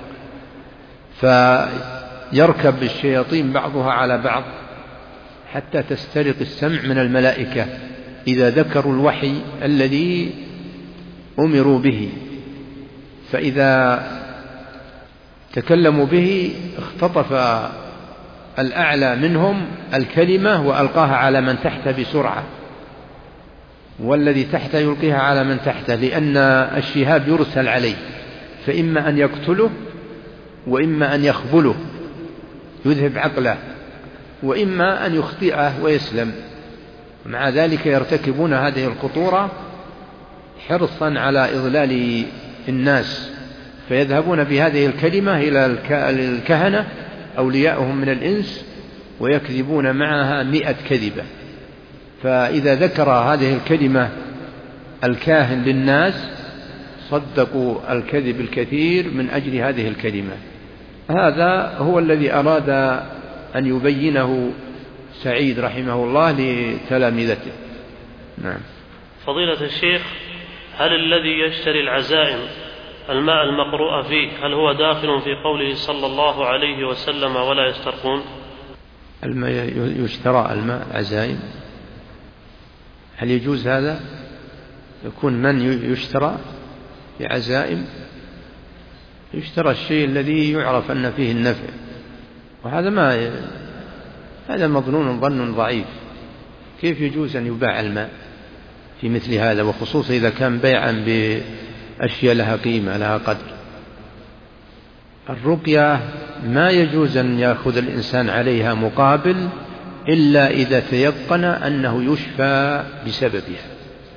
فيركب الشياطين بعضها على بعض حتى تسترق السمع من الملائكة إذا ذكروا الوحي الذي أمروا به، فإذا تكلموا به اختطف الأعلى منهم الكلمة وألقاها على من تحته بسرعة، والذي تحته يلقيها على من تحته، لأن الشهاب يرسل عليه، فإما أن يقتله وإما أن يخبله يذهب عقله، وإما أن يخطئه ويسلم. مع ذلك يرتكبون هذه الخطورة حرصا على إضلال الناس، فيذهبون بهذه الكلمة إلى الكهنة أولياءهم من الإنس ويكذبون معها 100 كذبة، فإذا ذكر هذه الكلمة الكاهن للناس صدقوا الكذب الكثير من أجل هذه الكلمة. هذا هو الذي أراد أن يبينه سعيد رحمه الله لتلامذته. نعم. فضيلة الشيخ، هل الذي يشتري العزائم الماء المقروء فيه هل هو داخل في قوله صلى الله عليه وسلم ولا يسترقون؟ يشترى الماء عزائم، هل يجوز هذا؟ يكون من يشترى بعزائم يشترى الشيء الذي يعرف أن فيه النفع، وهذا هذا مظنون ظن ضعيف. كيف يجوز أن يباع الماء في مثل هذا، وخصوصا إذا كان بيعا بأشياء لها قيمة لها قدر؟ الرقية ما يجوز أن يأخذ الإنسان عليها مقابل إلا إذا تيقن أنه يشفى بسببها.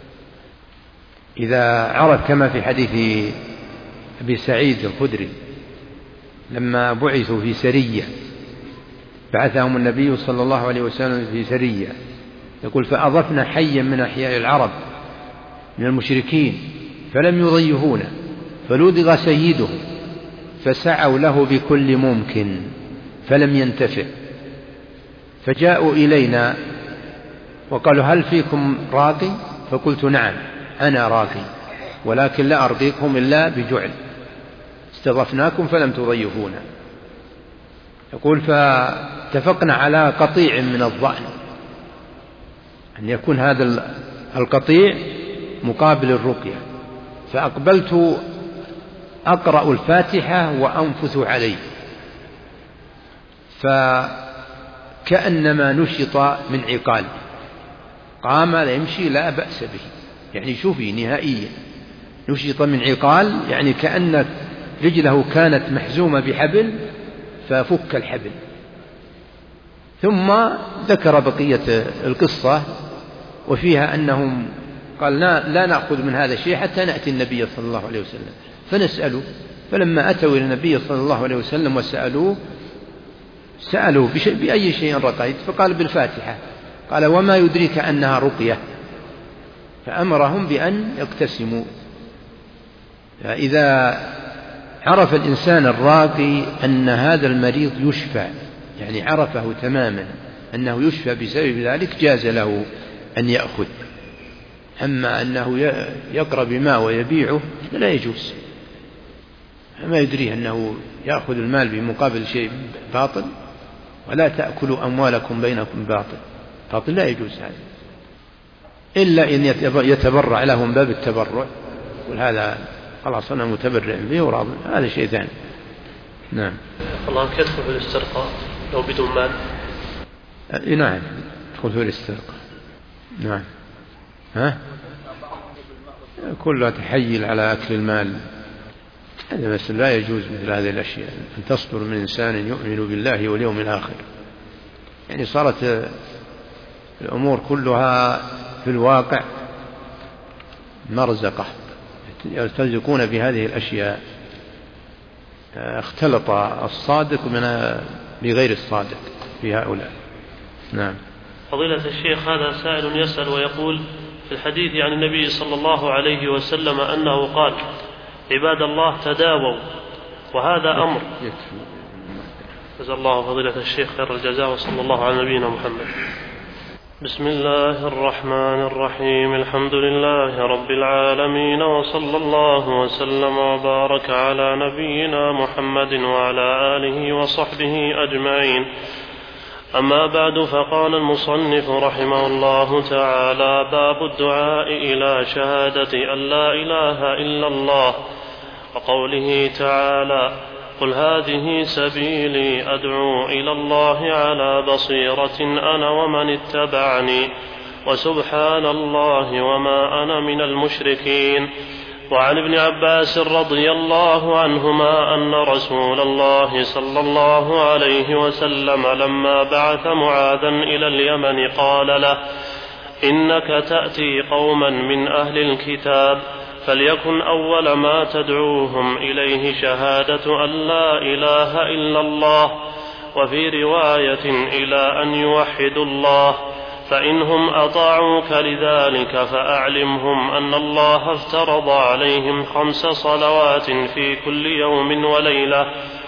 إذا عرف كما في حديث أبي سعيد الخدري لما بعثوا في سرية، بعثهم النبي صلى الله عليه وسلم في سرية، يقول فأضفنا حيا من أحياء العرب من المشركين فلم يضيفونا، فلودغ سيده فسعوا له بكل ممكن فلم ينتفع، فجاءوا إلينا وقالوا هل فيكم راقي؟ فقلت نعم أنا راقي، ولكن لا أرقيكم إلا بجعل، استضفناكم فلم تضيفونا. يقول فاتفقنا على قطيع من الضأن، أن يكون هذا القطيع مقابل الرقية، فأقبلت أقرأ الفاتحة وأنفث عليه، فكأنما نشط من عقال، قام لا يمشي لا بأس به، يعني شوفي نهائيا نشط من عقال، يعني كأن رجله كانت محزومة بحبل ففك الحبل. ثم ذكر بقية القصة وفيها أنهم قال لا نأخذ من هذا الشيء حتى نأتي النبي صلى الله عليه وسلم فنسأله، فلما أتوا إلى النبي صلى الله عليه وسلم وسألوه بأي شيء رقيت؟ فقال بالفاتحة. قال وما يدريك أنها رقية؟ فأمرهم بأن يقتسموا. فإذا عرف الإنسان الراقي أن هذا المريض يشفى، يعني عرفه تماما أنه يشفى بسبب ذلك، جاز له أن يأخذ. أما أنه يقرأ بماء ويبيعه لا يجوز، ما يدري أنه يأخذ المال بمقابل شيء باطل. ولا تأكلوا أموالكم بينكم باطل لا يجوز هذا، إلا إن يتبرع لهم باب التبرع، وهذا خلاص أنا متبرع به وراضي، هذا شيء ثاني. نعم. الله كيف في الاسترقاء لو بدون مال؟ نعم يدخل في الاسترقاء. نعم. كلها تحيل على أكل المال، هذا بس لا يجوز مثل هذه الأشياء، أن تصدر من إنسان يؤمن بالله واليوم الآخر. يعني صارت الأمور كلها في الواقع مرزقة، يرتزقون بهذه الأشياء، اختلط الصادق بغير الصادق في هؤلاء. نعم. فضيلة الشيخ، هذا سائل يسأل ويقول في الحديث عن النبي صلى الله عليه وسلم أنه قال عباد الله تداووا، وهذا أمر. جزا الله فضيلة الشيخ خير الجزاء، وصلى الله على نبينا محمد. بسم الله الرحمن الرحيم، الحمد لله رب العالمين، وصلى الله وسلم وبارك على نبينا محمد وعلى آله وصحبه أجمعين. أما بعد، فقال المصنف رحمه الله تعالى: باب الدعاء إلى شهادة أن لا إله إلا الله، وقوله تعالى: قل هذه سبيلي أدعو إلى الله على بصيرة أنا ومن اتبعني وسبحان الله وما أنا من المشركين. وعن ابن عباس رضي الله عنهما أن رسول الله صلى الله عليه وسلم لما بعث معاذا إلى اليمن قال له: إنك تأتي قوما من أهل الكتاب، فليكن أول ما تدعوهم إليه شهادة أن لا إله إلا الله، وفي رواية إلى أن يوحدوا الله، فإنهم أطاعوك لذلك فأعلمهم أن الله افترض عليهم 5 صلوات في كل يوم وليلة،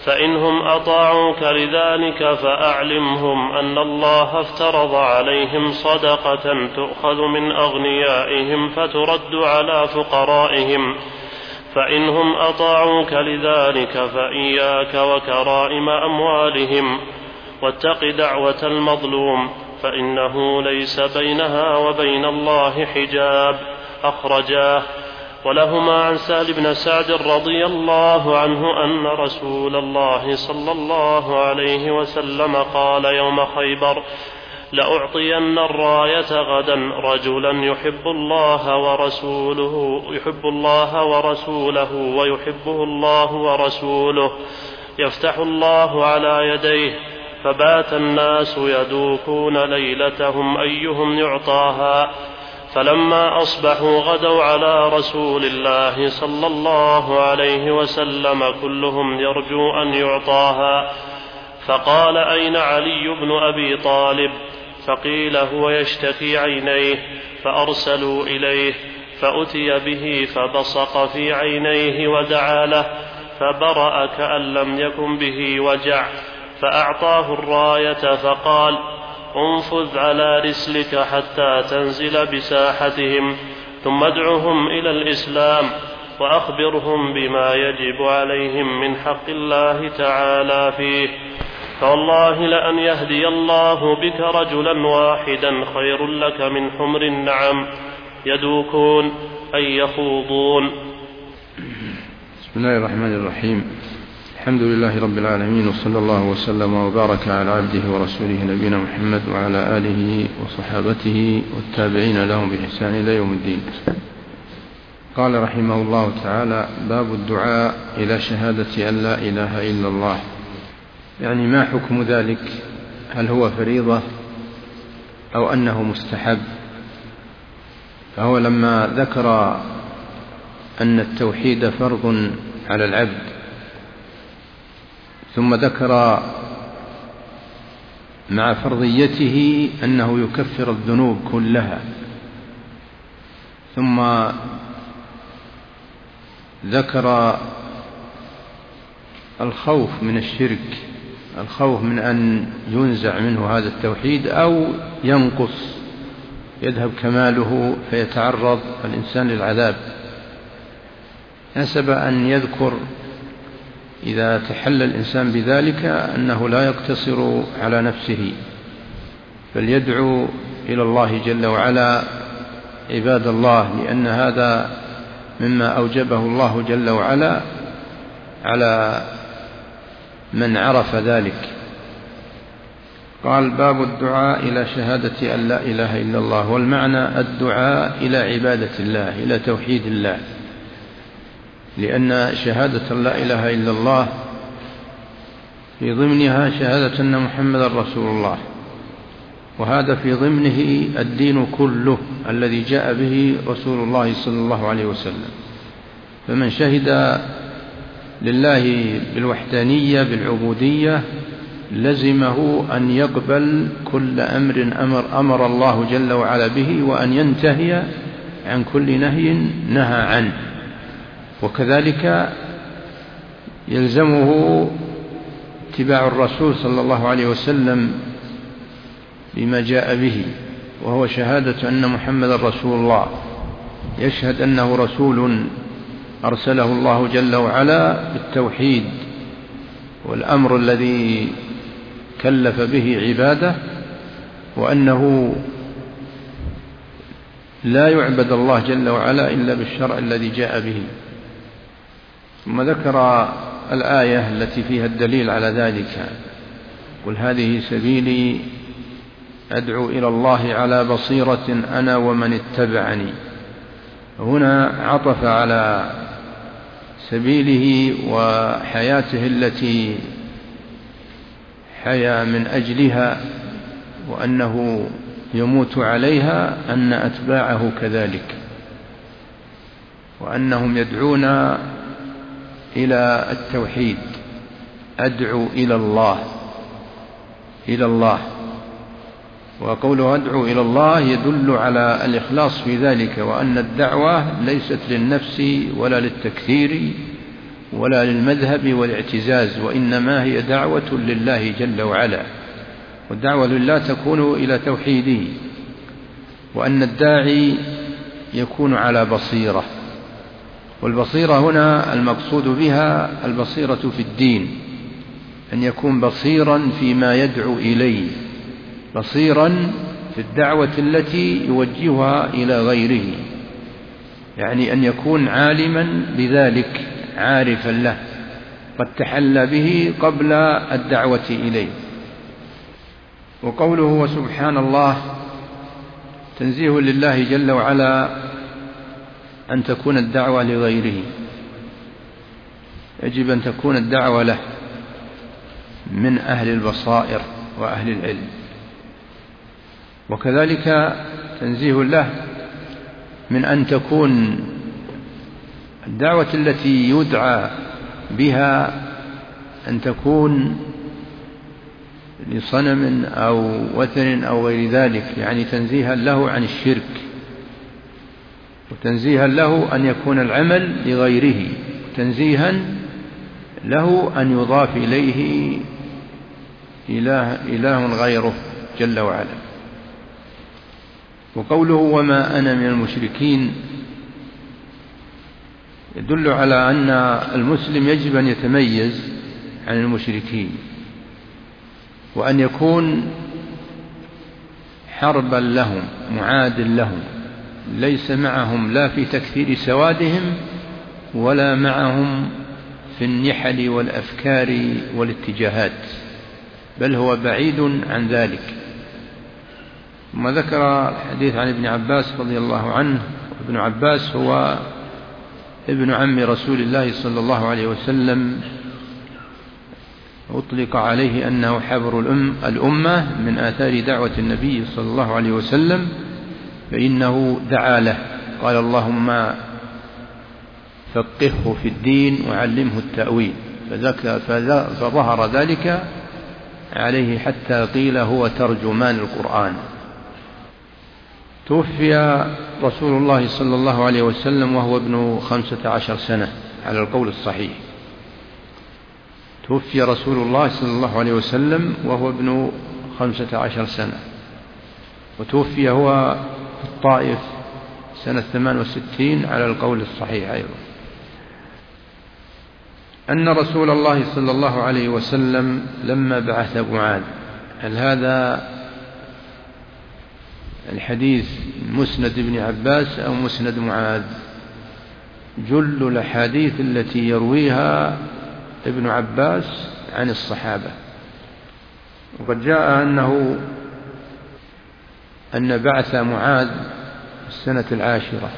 فإنهم أطاعوك لذلك فأعلمهم أن الله افترض عليهم صدقة تؤخذ من أغنيائهم فترد على فقرائهم. فإنهم أطاعوك لذلك فإياك وكرائم أموالهم، واتق دعوة المظلوم فإنه ليس بينها وبين الله حجاب. أخرجاه. ولهما عن سهل بن سعد رضي الله عنه أن رسول الله صلى الله عليه وسلم قال يوم خيبر: لأعطين الراية غدا رجلا يحب الله ورسوله ويحبه الله ورسوله، يفتح الله على يديه. فبات الناس يدوكون ليلتهم أيهم يعطاها، فلما أصبحوا غدوا على رسول الله صلى الله عليه وسلم كلهم يرجو أن يعطاها. فقال: أين علي بن أبي طالب؟ فقيل: هو يشتكي عينيه. فأرسلوا إليه، فأتي به فبصق في عينيه ودعا له، فبرأ كأن لم يكن به وجع، فأعطاه الراية فقال: انفذ على رسلك حتى تنزل بساحتهم، ثم ادعهم إلى الإسلام، وأخبرهم بما يجب عليهم من حق الله تعالى فيه. فوالله لأن يهدي الله بك رجلا واحدا خير لك من حمر النعم. يدوكون أي يخوضون. بسم الله الرحمن الرحيم. الحمد لله رب العالمين، وصلى الله وسلم وبارك على عبده ورسوله نبينا محمد وعلى آله وصحابته والتابعين لهم بإحسان إلى يوم الدين. قال رحمه الله تعالى: باب الدعاء إلى شهادة أن لا إله إلا الله. يعني ما حكم ذلك؟ هل هو فريضة أو أنه مستحب؟ فهو لما ذكر أن التوحيد فرض على العبد، ثم ذكر مع فرضيته أنه يكفر الذنوب كلها، ثم ذكر الخوف من الشرك، الخوف من أن ينزع منه هذا التوحيد أو ينقص، يذهب كماله فيتعرض الإنسان للعذاب. نسب أن يذكر إذا تحلى الإنسان بذلك أنه لا يقتصر على نفسه، بل يدعو إلى الله جل وعلا عباد الله، لأن هذا مما أوجبه الله جل وعلا على من عرف ذلك. قال: باب الدعاء إلى شهادة أن لا إله إلا الله. والمعنى الدعاء إلى عبادة الله، إلى توحيد الله، لأن شهادة لا إله إلا الله في ضمنها شهادة أن محمد رسول الله، وهذا في ضمنه الدين كله الذي جاء به رسول الله صلى الله عليه وسلم. فمن شهد لله بالوحدانية بالعبودية لزمه أن يقبل كل أمر الله جل وعلا به، وأن ينتهي عن كل نهي نهى عنه، وكذلك يلزمه اتباع الرسول صلى الله عليه وسلم بما جاء به، وهو شهادة أن محمد رسول الله، يشهد أنه رسول أرسله الله جل وعلا بالتوحيد والأمر الذي كلف به عباده، وأنه لا يعبد الله جل وعلا إلا بالشرع الذي جاء به. ثم ذكر الآية التي فيها الدليل على ذلك: قل هذه سبيلي أدعو إلى الله على بصيرة أنا ومن اتبعني. هنا عطف على سبيله وحياته التي حيا من أجلها، وأنه يموت عليها، أن أتباعه كذلك، وأنهم يدعون إلى التوحيد. أدعو إلى الله، وقوله أدعو إلى الله يدل على الإخلاص في ذلك، وأن الدعوة ليست للنفس ولا للتكثير ولا للمذهب والاعتزاز، وإنما هي دعوة لله جل وعلا، والدعوة لله تكون إلى توحيده، وأن الداعي يكون على بصيرة، والبصيرة هنا المقصود بها البصيرة في الدين، أن يكون بصيرا فيما يدعو إليه، بصيرا في الدعوة التي يوجهها إلى غيره، يعني أن يكون عالما بذلك، عارفا له، قد تحلى به قبل الدعوة إليه. وقوله وسبحان الله تنزيه لله جل وعلا أن تكون الدعوة لغيره، يجب أن تكون الدعوة له من أهل البصائر وأهل العلم، وكذلك تنزيه له من أن تكون الدعوة التي يدعى بها أن تكون لصنم أو وثن أو غير ذلك، يعني تنزيها له عن الشرك، وتنزيها له أن يكون العمل لغيره، تنزيها له أن يضاف إليه إله غيره جل وعلا. وقوله وما أنا من المشركين يدل على أن المسلم يجب أن يتميز عن المشركين، وأن يكون حربا لهم معاد لهم، ليس معهم لا في تكثير سوادهم ولا معهم في النحل والأفكار والاتجاهات، بل هو بعيد عن ذلك. ثم ذكر الحديث عن ابن عباس رضي الله عنه، ابن عباس هو ابن عم رسول الله صلى الله عليه وسلم، أطلق عليه أنه حبر الأمة من آثار دعوة النبي صلى الله عليه وسلم، فإنه دعا له، قال اللهم فقهه في الدين وعلمه التأويل، فظهر ذلك عليه حتى قيل هو ترجمان القرآن. توفي رسول الله صلى الله عليه وسلم وهو ابن 15 سنة على القول الصحيح، توفي رسول الله صلى الله عليه وسلم وهو ابن 15 سنة، وتوفي هو في الطائف سنة 68 على القول الصحيح أيضا. أن رسول الله صلى الله عليه وسلم لما بعث معاذ، هل هذا الحديث مسند ابن عباس أو مسند معاذ؟ جل الأحاديث التي يرويها ابن عباس عن الصحابة، وقد جاء أن بعث معاذ السنة 10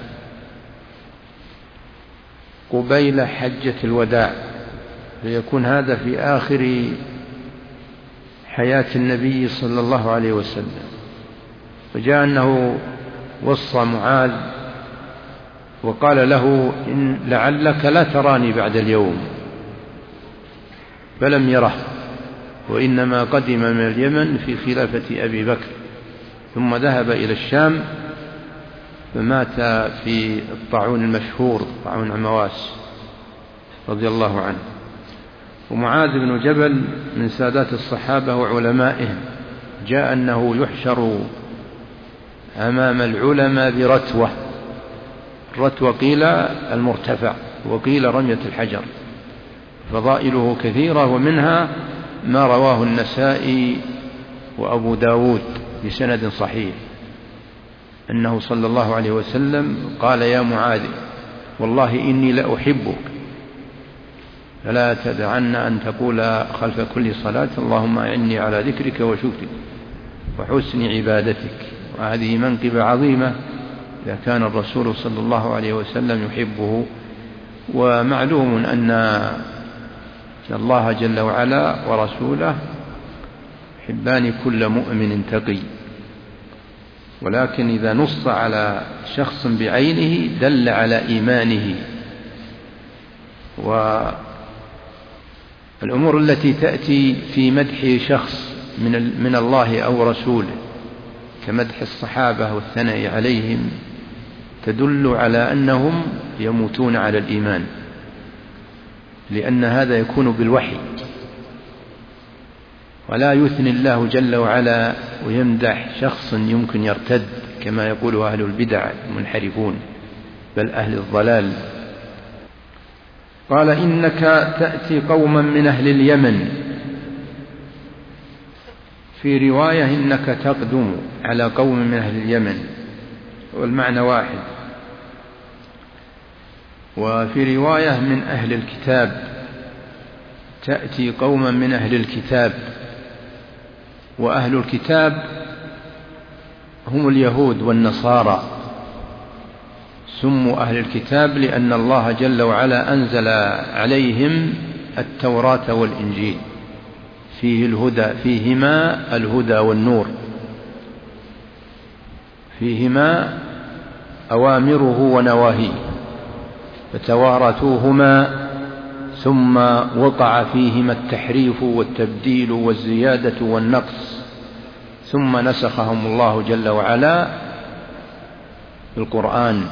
قبيل حجة الوداع، ليكون هذا في آخر حياة النبي صلى الله عليه وسلم. فجاء أنه وصى معاذ وقال له إن لعلك لا تراني بعد اليوم، فلم يره، وإنما قدم من اليمن في خلافة أبي بكر، ثم ذهب إلى الشام فمات في الطاعون المشهور، طاعون عمواس رضي الله عنه. ومعاذ بن جبل من سادات الصحابة وعلمائهم، جاء أنه يحشر أمام العلماء برتوة، الرتوة قيل المرتفع وقيل رمية الحجر، فضائله كثيرة، ومنها ما رواه النسائي وأبو داود بسند صحيح أنه صلى الله عليه وسلم قال يا معاذ والله إني لأحبك، فلا تدعن أن تقول خلف كل صلاة اللهم أعني على ذكرك وشكرك وحسن عبادتك. وهذه منقبة عظيمة إذا كان الرسول صلى الله عليه وسلم يحبه. ومعلوم أن الله جل وعلا ورسوله يحبان كل مؤمن تقي، ولكن إذا نص على شخص بعينه دل على إيمانه. والأمور التي تأتي في مدح شخص من الله أو رسوله كمدح الصحابة والثناء عليهم تدل على أنهم يموتون على الإيمان، لأن هذا يكون بالوحي، ولا يثني الله جل وعلا ويمدح شخص يمكن يرتد كما يقول أهل البدع المنحرفون بل أهل الضلال. قال إنك تأتي قوما من أهل اليمن، في رواية إنك تقدم على قوم من أهل اليمن، والمعنى واحد. وفي رواية من أهل الكتاب، تأتي قوما من أهل الكتاب، وأهل الكتاب هم اليهود والنصارى، سموا أهل الكتاب لأن الله جل وعلا أنزل عليهم التوراة والإنجيل فيه الهدى، فيهما الهدى والنور، فيهما أوامره ونواهيه، فتوارثوهما ثم وقع فيهما التحريف والتبديل والزيادة والنقص، ثم نسخهم الله جل وعلا بالقرآن.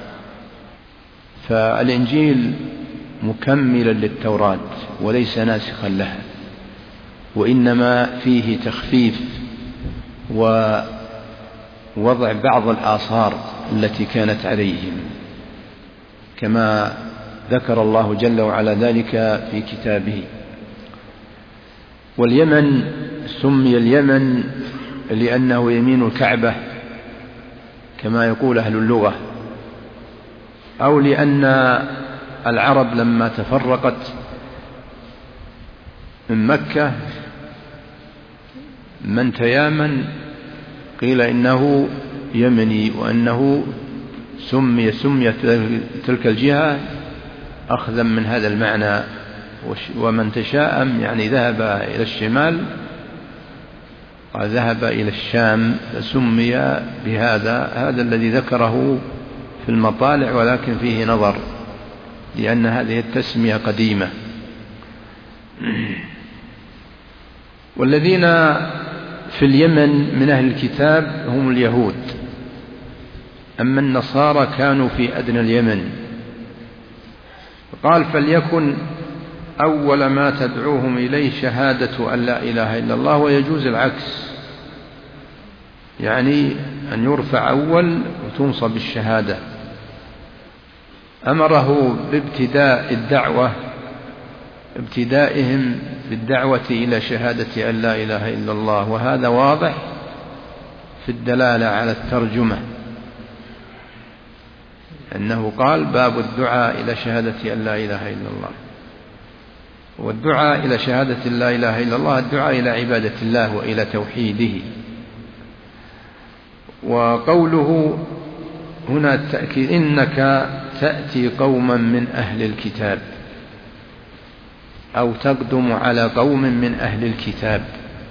فالإنجيل مكملا للتوراة وليس ناسخا لها، وإنما فيه تخفيف ووضع بعض الآثار التي كانت عليهم، كما ذكر الله جل وعلا ذلك في كتابه. واليمن سمي اليمن لأنه يمين الكعبة كما يقول أهل اللغة، أو لأن العرب لما تفرقت من مكة من تيامن قيل إنه يمني، وأنه سميت تلك الجهة أخذا من هذا المعنى. ومن تشاءم يعني ذهب إلى الشمال وذهب إلى الشام فسمي بهذا. هذا الذي ذكره في المطالع، ولكن فيه نظر لأن هذه التسمية قديمة. والذين في اليمن من أهل الكتاب هم اليهود، أما النصارى كانوا في أدنى اليمن. قال فليكن أول ما تدعوهم إليه شهادة أن لا إله إلا الله، ويجوز العكس، يعني أن يرفع أول وتنصب الشهادة. أمره بابتداء الدعوة، ابتدائهم بالدعوة إلى شهادة أن لا إله إلا الله، وهذا واضح في الدلالة على الترجمة، أنه قال باب الدعاء إلى شهادة أن لا إله إلا الله. والدعاء إلى شهادة لا إله إلا الله الدعاء إلى عبادة الله وإلى توحيده. وقوله هنا التأكيد إنك تأتي قوما من أهل الكتاب، أو تقدم على قوم من أهل الكتاب.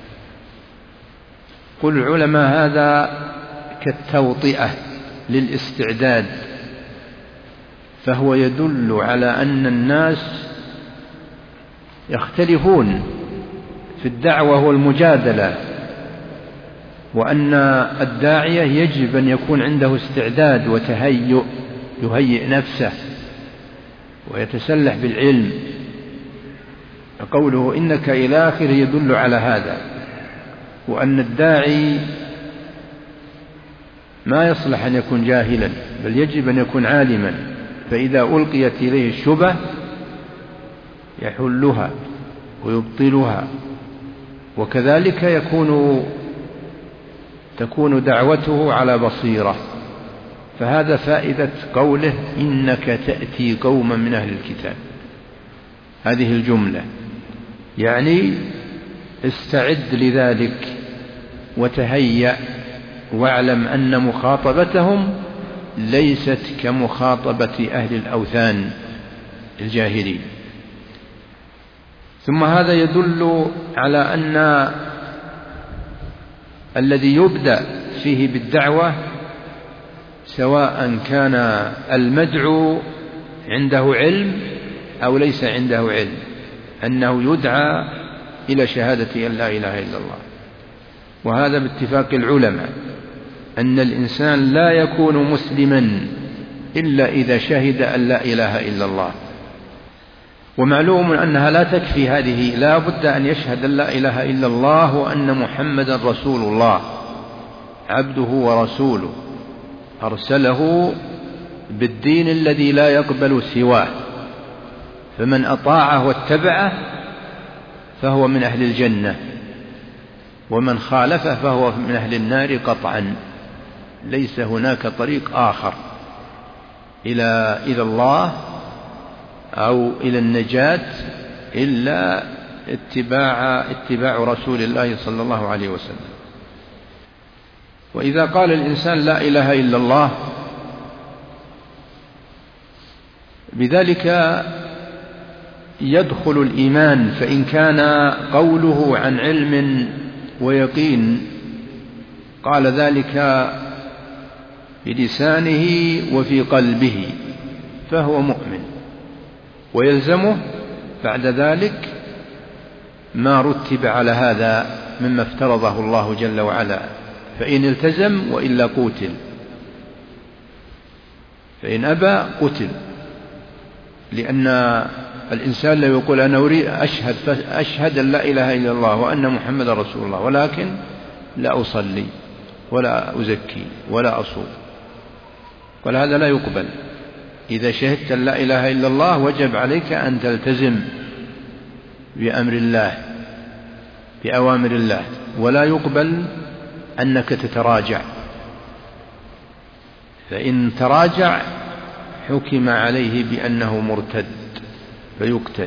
قل العلماء هذا كالتوطئة للاستعداد، فهو يدل على أن الناس يختلفون في الدعوة والمجادلة، وأن الداعية يجب أن يكون عنده استعداد وتهيؤ، يهيئ نفسه ويتسلح بالعلم. قوله إنك إلى آخره يدل على هذا، وأن الداعي ما يصلح أن يكون جاهلا، بل يجب أن يكون عالما، فإذا ألقيت إليه الشبهة يحلها ويبطلها، وكذلك تكون دعوته على بصيرة. فهذا فائدة قوله إنك تأتي قوما من أهل الكتاب، هذه الجملة يعني استعد لذلك وتهيأ، واعلم أن مخاطبتهم ليست كمخاطبة أهل الأوثان الجاهلين. ثم هذا يدل على أن الذي يبدأ فيه بالدعوة سواء كان المدعو عنده علم أو ليس عنده علم، أنه يدعى إلى شهادة أن لا إله إلا الله. وهذا باتفاق العلماء أن الإنسان لا يكون مسلما إلا إذا شهد أن لا إله إلا الله. ومعلوم أنها لا تكفي هذه، لا بد أن يشهد أن لا إله إلا الله وأن محمدا رسول الله عبده ورسوله أرسله بالدين الذي لا يقبل سواه، فمن أطاعه واتبعه فهو من أهل الجنة، ومن خالفه فهو من أهل النار قطعا. ليس هناك طريق آخر إلى الله أو إلى النجاة إلا اتباع رسول الله صلى الله عليه وسلم. وإذا قال الإنسان لا إله إلا الله بذلك يدخل الإيمان، فإن كان قوله عن علم ويقين قال ذلك بلسانه وفي قلبه فهو مؤمن، ويلزمه بعد ذلك ما رتب على هذا مما افترضه الله جل وعلا، فإن التزم وإلا قتل، فإن أبى قتل. لأن الإنسان لو يقول أنا أريد أشهد أن لا إله إلا الله وأن محمد رسول الله ولكن لا أصلي ولا أزكي ولا أصوم، قال هذا لا يقبل. إذا شهدت أن لا إله إلا الله وجب عليك أن تلتزم بأمر الله بأوامر الله، ولا يقبل أنك تتراجع، فإن تراجع حكم عليه بأنه مرتد فيقتل.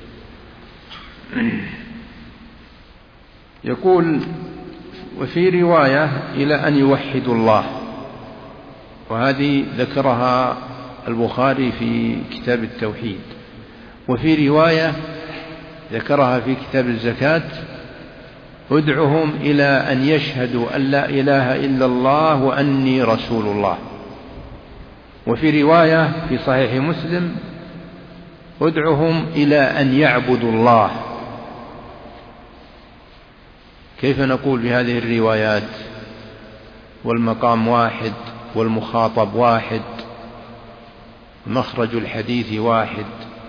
يقول وفي رواية إلى أن يوحدوا الله، وهذه ذكرها البخاري في كتاب التوحيد، وفي رواية ذكرها في كتاب الزكاة ادعهم إلى أن يشهدوا أن لا إله إلا الله وأني رسول الله. وفي رواية في صحيح مسلم ادعهم إلى أن يعبدوا الله. كيف نقول بهذه الروايات والمقام واحد والمخاطب واحد، مخرج الحديث واحد؟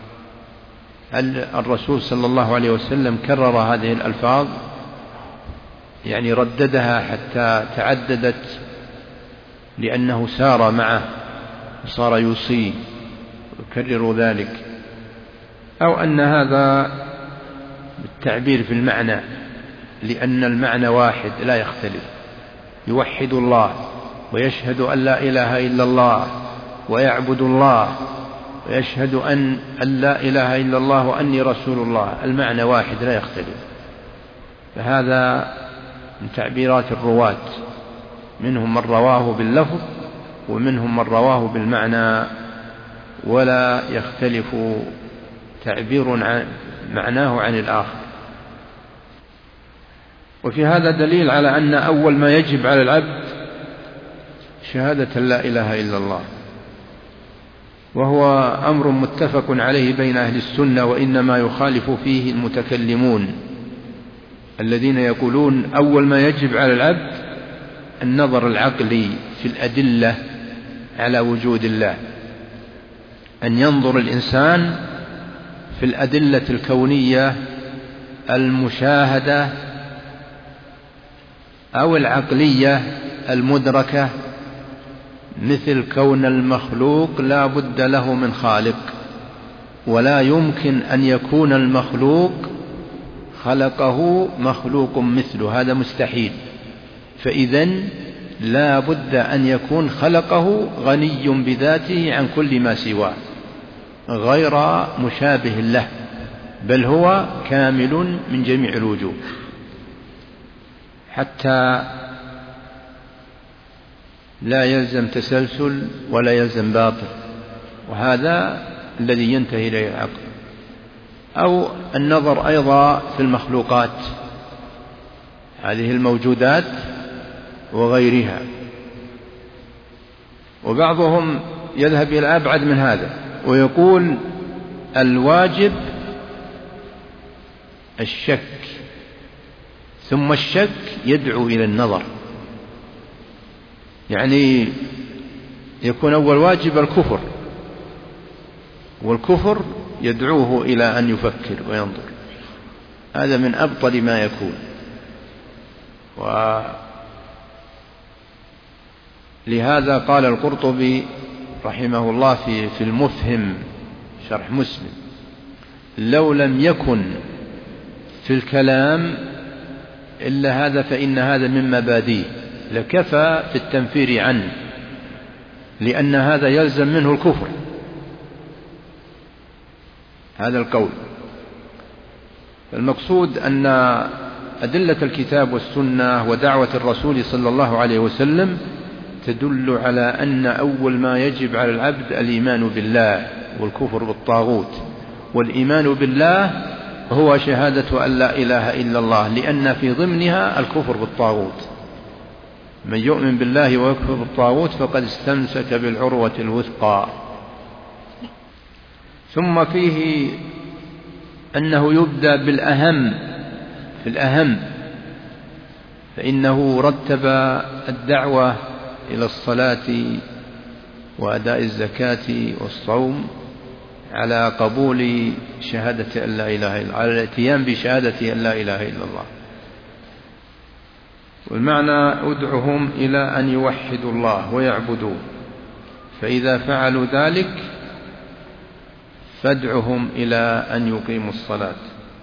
الرسول صلى الله عليه وسلم كرر هذه الألفاظ، يعني رددها حتى تعددت لأنه سار معه وصار يوصي يكرر ذلك، أو أن هذا بالتعبير في المعنى، لأن المعنى واحد لا يختلف، يوحد الله ويشهد أن لا إله إلا الله ويعبد الله ويشهد أن لا إله إلا الله وأني رسول الله، المعنى واحد لا يختلف. فهذا من تعبيرات الرواة، منهم من رواه باللفظ ومنهم من رواه بالمعنى، ولا يختلف تعبير معناه عن الآخر. وفي هذا دليل على أن أول ما يجب على العبد شهادة لا إله إلا الله، وهو أمر متفق عليه بين أهل السنة، وإنما يخالف فيه المتكلمون الذين يقولون أول ما يجب على العبد النظر العقلي في الأدلة على وجود الله، أن ينظر الإنسان في الأدلة الكونية المشاهدة أو العقلية المدركة، مثل كون المخلوق لا بد له من خالق، ولا يمكن أن يكون المخلوق خلقه مخلوق مثله، هذا مستحيل. فإذن لا بد أن يكون خلقه غني بذاته عن كل ما سواه، غير مشابه له، بل هو كامل من جميع الوجوه، حتى لا يلزم تسلسل ولا يلزم باطل، وهذا الذي ينتهي إليه العقل. أو النظر أيضا في المخلوقات، هذه الموجودات وغيرها. وبعضهم يذهب إلى أبعد من هذا ويقول الواجب الشك، ثم الشك يدعو إلى النظر، يعني يكون أول واجب الكفر، والكفر يدعوه إلى أن يفكر وينظر. هذا من أبطل ما يكون. ولهذا قال القرطبي رحمه الله في المفهم شرح مسلم: لو لم يكن في الكلام إلا هذا فإن هذا من مبادئه لكفى في التنفير عنه، لأن هذا يلزم منه الكفر. هذا القول. المقصود أن أدلة الكتاب والسنة ودعوة الرسول صلى الله عليه وسلم تدل على أن أول ما يجب على العبد الإيمان بالله والكفر بالطاغوت. والإيمان بالله هو شهادة أن لا إله إلا الله، لأن في ضمنها الكفر بالطاغوت. من يؤمن بالله ويكفر بالطاغوت فقد استمسك بالعروة الوثقى. ثم فيه أنه يبدأ بالأهم في الأهم، فإنه رتب الدعوة إلى الصلاة وأداء الزكاة والصوم على قبول شهادة أن لا إله إلا الله، على الاتيان بشهادة أن لا إله إلا الله. والمعنى: ادعهم إلى أن يوحدوا الله ويعبدوه، فإذا فعلوا ذلك فادعهم إلى أن يقيموا الصلاة.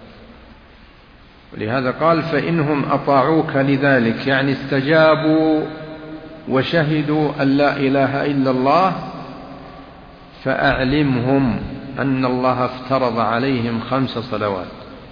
ولهذا قال: فإنهم أطاعوك لذلك، يعني استجابوا وشهدوا أن لا إله إلا الله، فأعلمهم أن الله افترض عليهم 5 صلوات.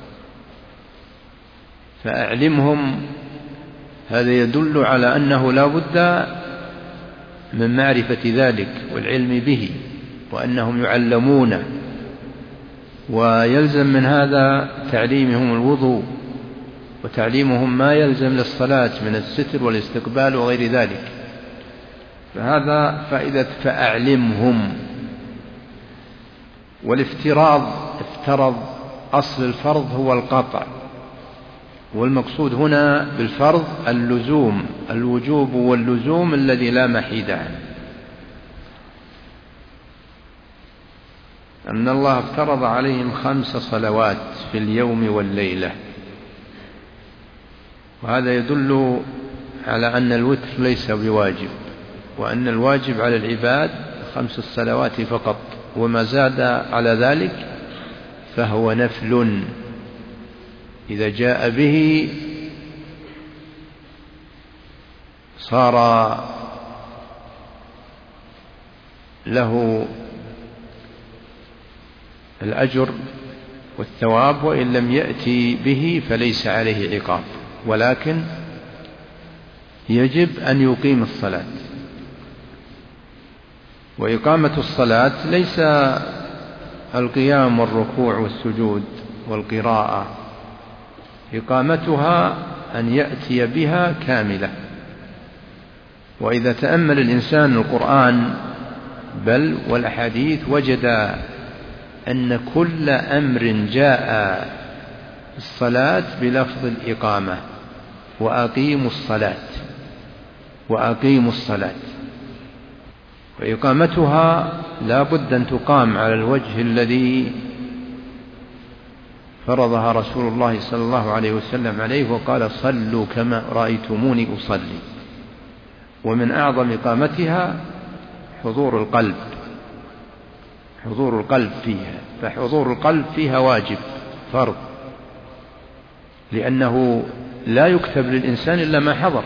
فأعلمهم، هذا يدل على أنه لا بد من معرفة ذلك والعلم به، وأنهم يعلمون، ويلزم من هذا تعليمهم الوضوء وتعليمهم ما يلزم للصلاة من الستر والاستقبال وغير ذلك. فهذا فائدة فأعلمهم. والافتراض، افترض، أصل الفرض هو القطع، والمقصود هنا بالفرض اللزوم، الوجوب واللزوم الذي لا محيد عنه. أن الله افترض عليهم 5 صلوات في اليوم والليلة، وهذا يدل على أن الوتر ليس بواجب، وأن الواجب على العباد 5 صلوات فقط، وما زاد على ذلك فهو نفل إذا جاء به صار له الأجر والثواب، وإن لم يأتي به فليس عليه عقاب، ولكن يجب أن يقيم الصلاة. وإقامة الصلاة ليس القيام والركوع والسجود والقراءة، إقامتها أن يأتي بها كاملة. وإذا تأمل الإنسان القرآن بل والأحاديث وجد أن كل أمر جاء الصلاة بلفظ الإقامة: وأقيموا الصلاة، وأقيموا الصلاة. وإقامتها لا بد أن تقام على الوجه الذي فرضها رسول الله صلى الله عليه وسلم عليه، وقال: صلوا كما رأيتموني أصلي. ومن أعظم إقامتها حضور القلب، حضور القلب فيها، فحضور القلب فيها واجب فرض، لأنه لا يكتب للإنسان إلا ما حضر.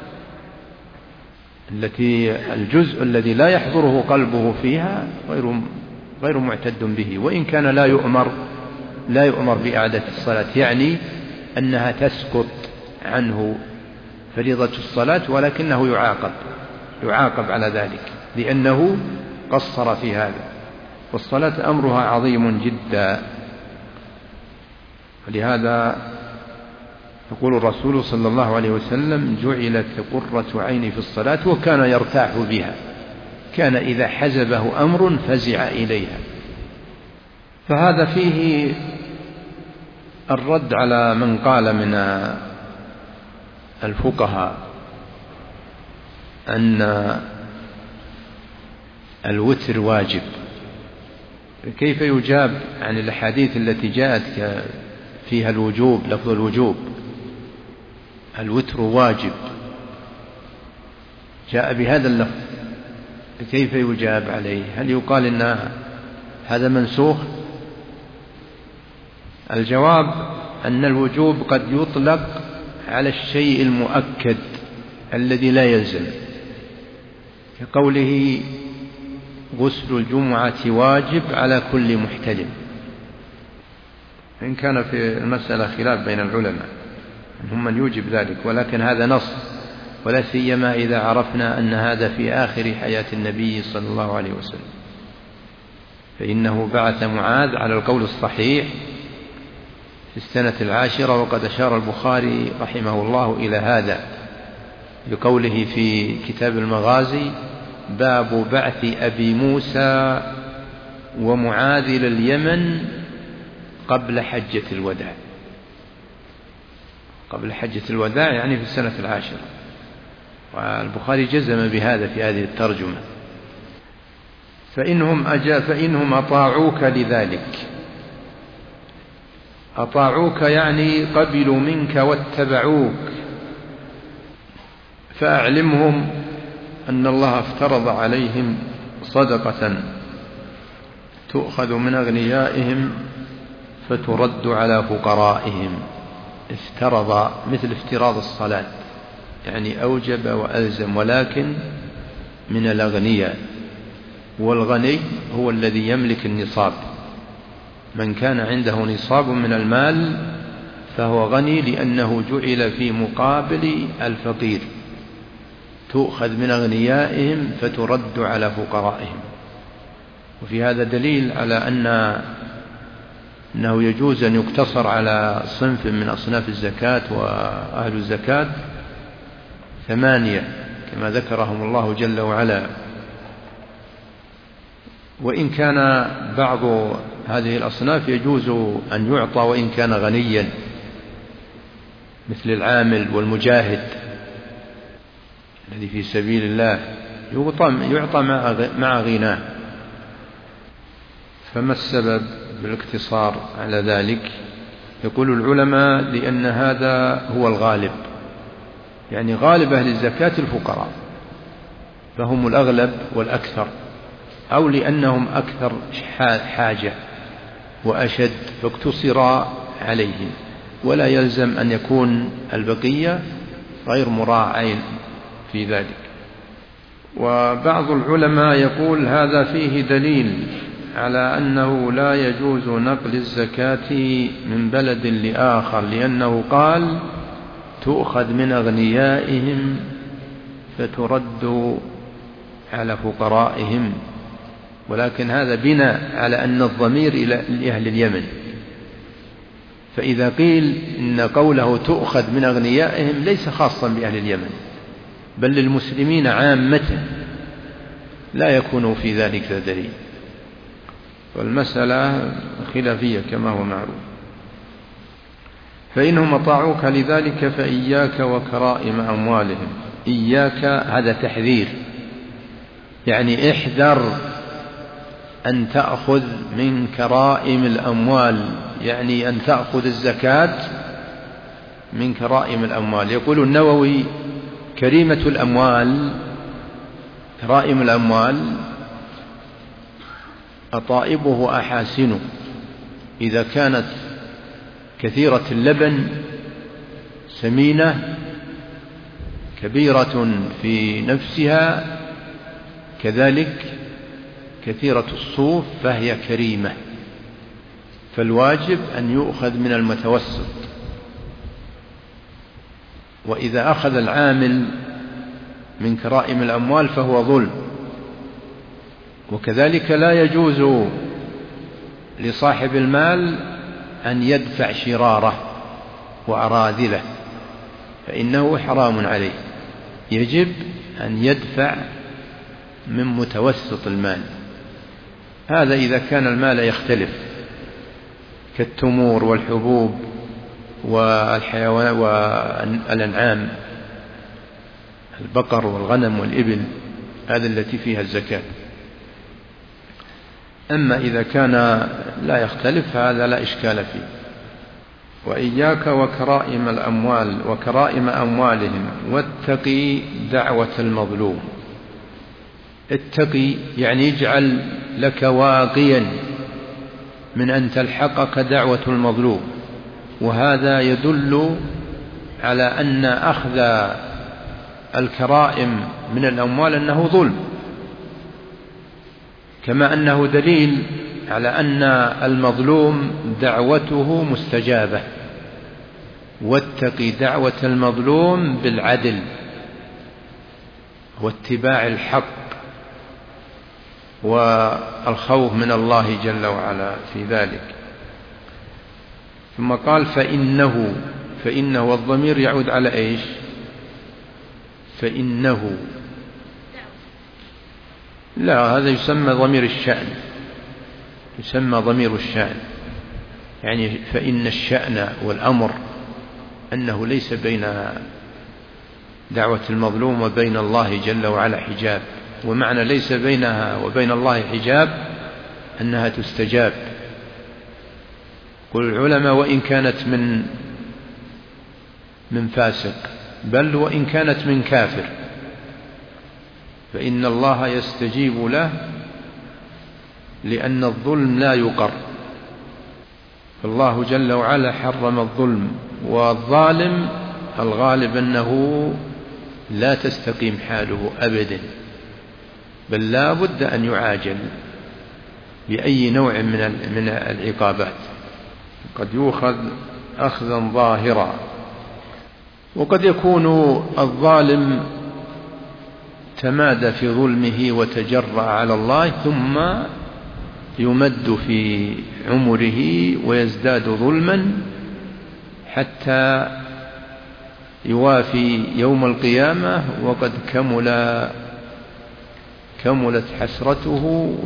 الجزء الذي لا يحضره قلبه فيها غير معتد به، وإن كان لا يؤمر بإعادة الصلاة، يعني أنها تسقط عنه فريضة الصلاة، ولكنه يعاقب على ذلك لأنه قصر في هذا. والصلاة أمرها عظيم جدا. ولهذا يقول الرسول صلى الله عليه وسلم: جعلت قرة عيني في الصلاة، وكان يرتاح بها، كان إذا حزبه أمر فزع إليها. فهذا فيه الرد على من قال من الفقهاء أن الوتر واجب، كيف يجاب عن الأحاديث التي جاءت فيها الوجوب، لفظ الوجوب، الوتر واجب، جاء بهذا اللفظ، كيف يجاب عليه؟ هل يقال إن هذا منسوخ؟ الجواب أن الوجوب قد يطلق على الشيء المؤكد الذي لا يلزم، كقوله غسل الجمعة واجب على كل محتلم، إن كان في المسألة خلاف بين العلماء هم من يوجب ذلك، ولكن هذا نص، ولا سيما إذا عرفنا أن هذا في آخر حياة النبي صلى الله عليه وسلم، فإنه بعث معاذ على القول الصحيح في السنة 10، وقد أشار البخاري رحمه الله إلى هذا بقوله في كتاب المغازي: باب بعث أبي موسى ومعاذ إلى اليمن قبل حجة الوداع. قبل حجة الوداع يعني في السنة 10، والبخاري جزم بهذا في هذه الترجمة. فإنهم أطاعوك لذلك، أطاعوك يعني قبلوا منك واتبعوك، فأعلمهم أن الله افترض عليهم صدقة تؤخذ من أغنيائهم فترد على فقرائهم. افترض مثل افتراض الصلاة، يعني أوجب وألزم، ولكن من الأغنياء، والغني هو الذي يملك النصاب، من كان عنده نصاب من المال فهو غني، لأنه جعل في مقابل الفقير، تؤخذ من أغنيائهم فترد على فقرائهم. وفي هذا دليل على أنه يجوز أن يقتصر على صنف من أصناف الزكاة، وأهل الزكاة 8 كما ذكرهم الله جل وعلا. وإن كان بعض هذه الأصناف يجوز أن يعطى وإن كان غنيا، مثل العامل والمجاهد الذي في سبيل الله يعطى مع غناه. فما السبب بالاقتصار على ذلك؟ يقول العلماء: لأن هذا هو الغالب، يعني غالب أهل الزكاة الفقراء، فهم الأغلب والأكثر، أو لأنهم أكثر حاجة وأشد فاقتصر عليهم، ولا يلزم أن يكون البقية غير مراعين في ذلك. وبعض العلماء يقول هذا فيه دليل على أنه لا يجوز نقل الزكاة من بلد لآخر، لأنه قال تؤخذ من أغنيائهم فترد على فقرائهم، ولكن هذا بناء على أن الضمير إلى أهل اليمن. فإذا قيل إن قوله تؤخذ من أغنيائهم ليس خاصا بأهل اليمن، بل للمسلمين عامة، لا يكون في ذلك دليل، والمسألة خلافية كما هو معروف. فإنهم أطاعوك لذلك فإياك وكرائم أموالهم. إياك هذا تحذير، يعني احذر أن تأخذ من كرائم الأموال، يعني أن تأخذ الزكاة من كرائم الأموال. يقول النووي: كريمة الأموال، كرائم الأموال أطائبه أحاسنه، إذا كانت كثيرة اللبن سمينة كبيرة في نفسها، كذلك كثيرة الصوف فهي كريمة. فالواجب أن يؤخذ من المتوسط، وإذا أخذ العامل من كرائم الأموال فهو ظلم. وكذلك لا يجوز لصاحب المال أن يدفع شراره وأراذله، فإنه حرام عليه، يجب أن يدفع من متوسط المال. هذا إذا كان المال يختلف، كالتمور والحبوب والحيوان والأنعام، البقر والغنم والإبل، هذا التي فيها الزكاة. أما إذا كان لا يختلف هذا لا إشكال فيه. وإياك وكرائم الأموال وكرائم أموالهم واتقي دعوة المظلوم. اتقي يعني اجعل لك واقيا من أن تلحقك دعوة المظلوم، وهذا يدل على أن أخذ الكرائم من الأموال أنه ظلم، كما أنه دليل على أن المظلوم دعوته مستجابة. واتقي دعوة المظلوم بالعدل واتباع الحق والخوف من الله جل وعلا في ذلك. ثم قال فإنه الضمير يعود على إيش؟ فإنه لا، هذا يسمى ضمير الشأن، يسمى ضمير الشأن، يعني فإن الشأن والأمر أنه ليس بين دعوة المظلوم وبين الله جل وعلا حجاب، ومعنى ليس بينها وبين الله حجاب أنها تستجاب. قل العلماء وإن كانت من فاسق، بل وإن كانت من كافر، فإن الله يستجيب له، لأن الظلم لا يقر. فالله جل وعلا حرم الظلم، والظالم الغالب أنه لا تستقيم حاله أبدا، بل لا بد أن يعاجل بأي نوع من العقابات. قد يؤخذ أخذا ظاهرا، وقد يكون الظالم تمادى في ظلمه وتجرأ على الله، ثم يمد في عمره ويزداد ظلما حتى يوافي يوم القيامة وقد كملت حسرته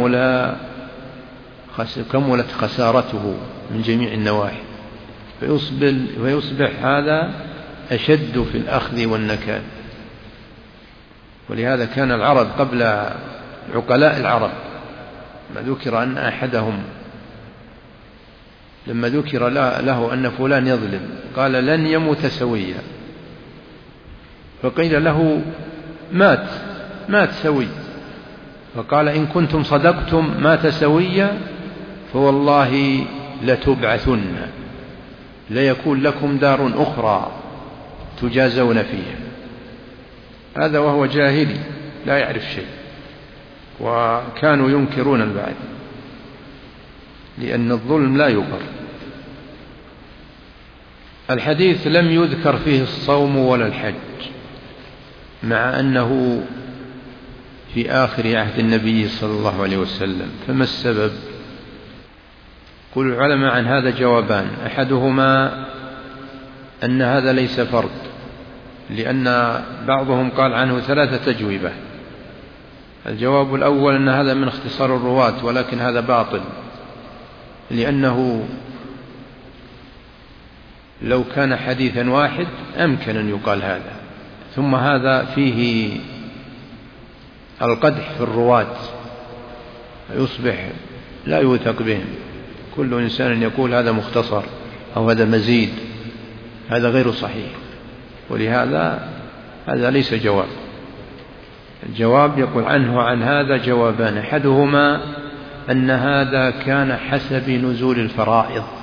وكملت خسارته من جميع النواحي، فيصبح هذا أشد في الأخذ والنكال. ولهذا كان العرب قبل عقلاء العرب ما ذكر أن أحدهم لما ذكر له أن فلان يظلم قال لن يموت سويا، فقيل له مات سوي، فقال إن كنتم صدقتم مات سويا فوالله لتبعثن، ليكون لكم دار أخرى تجازون فيها. هذا وهو جاهلي لا يعرف شيء، وكانوا ينكرون البعث لأن الظلم لا يقر. الحديث لم يذكر فيه الصوم ولا الحج، مع أنه في آخر عهد النبي صلى الله عليه وسلم، فما السبب؟ قل العلماء عن هذا جوابان، أحدهما أن هذا ليس فرض، لأن بعضهم قال عنه 3 أجوبة. الجواب الأول أن هذا من اختصار الرواة، ولكن هذا باطل، لأنه لو كان حديثا واحد أمكن أن يقال هذا، ثم هذا فيه القدح في الرواة، يصبح لا يوثق بهم، كل إنسان يقول هذا مختصر أو هذا مزيد، هذا غير صحيح، ولهذا هذا ليس جواب. الجواب يقول عنه عن هذا جوابان، أحدهما أن هذا كان حسب نزول الفرائض،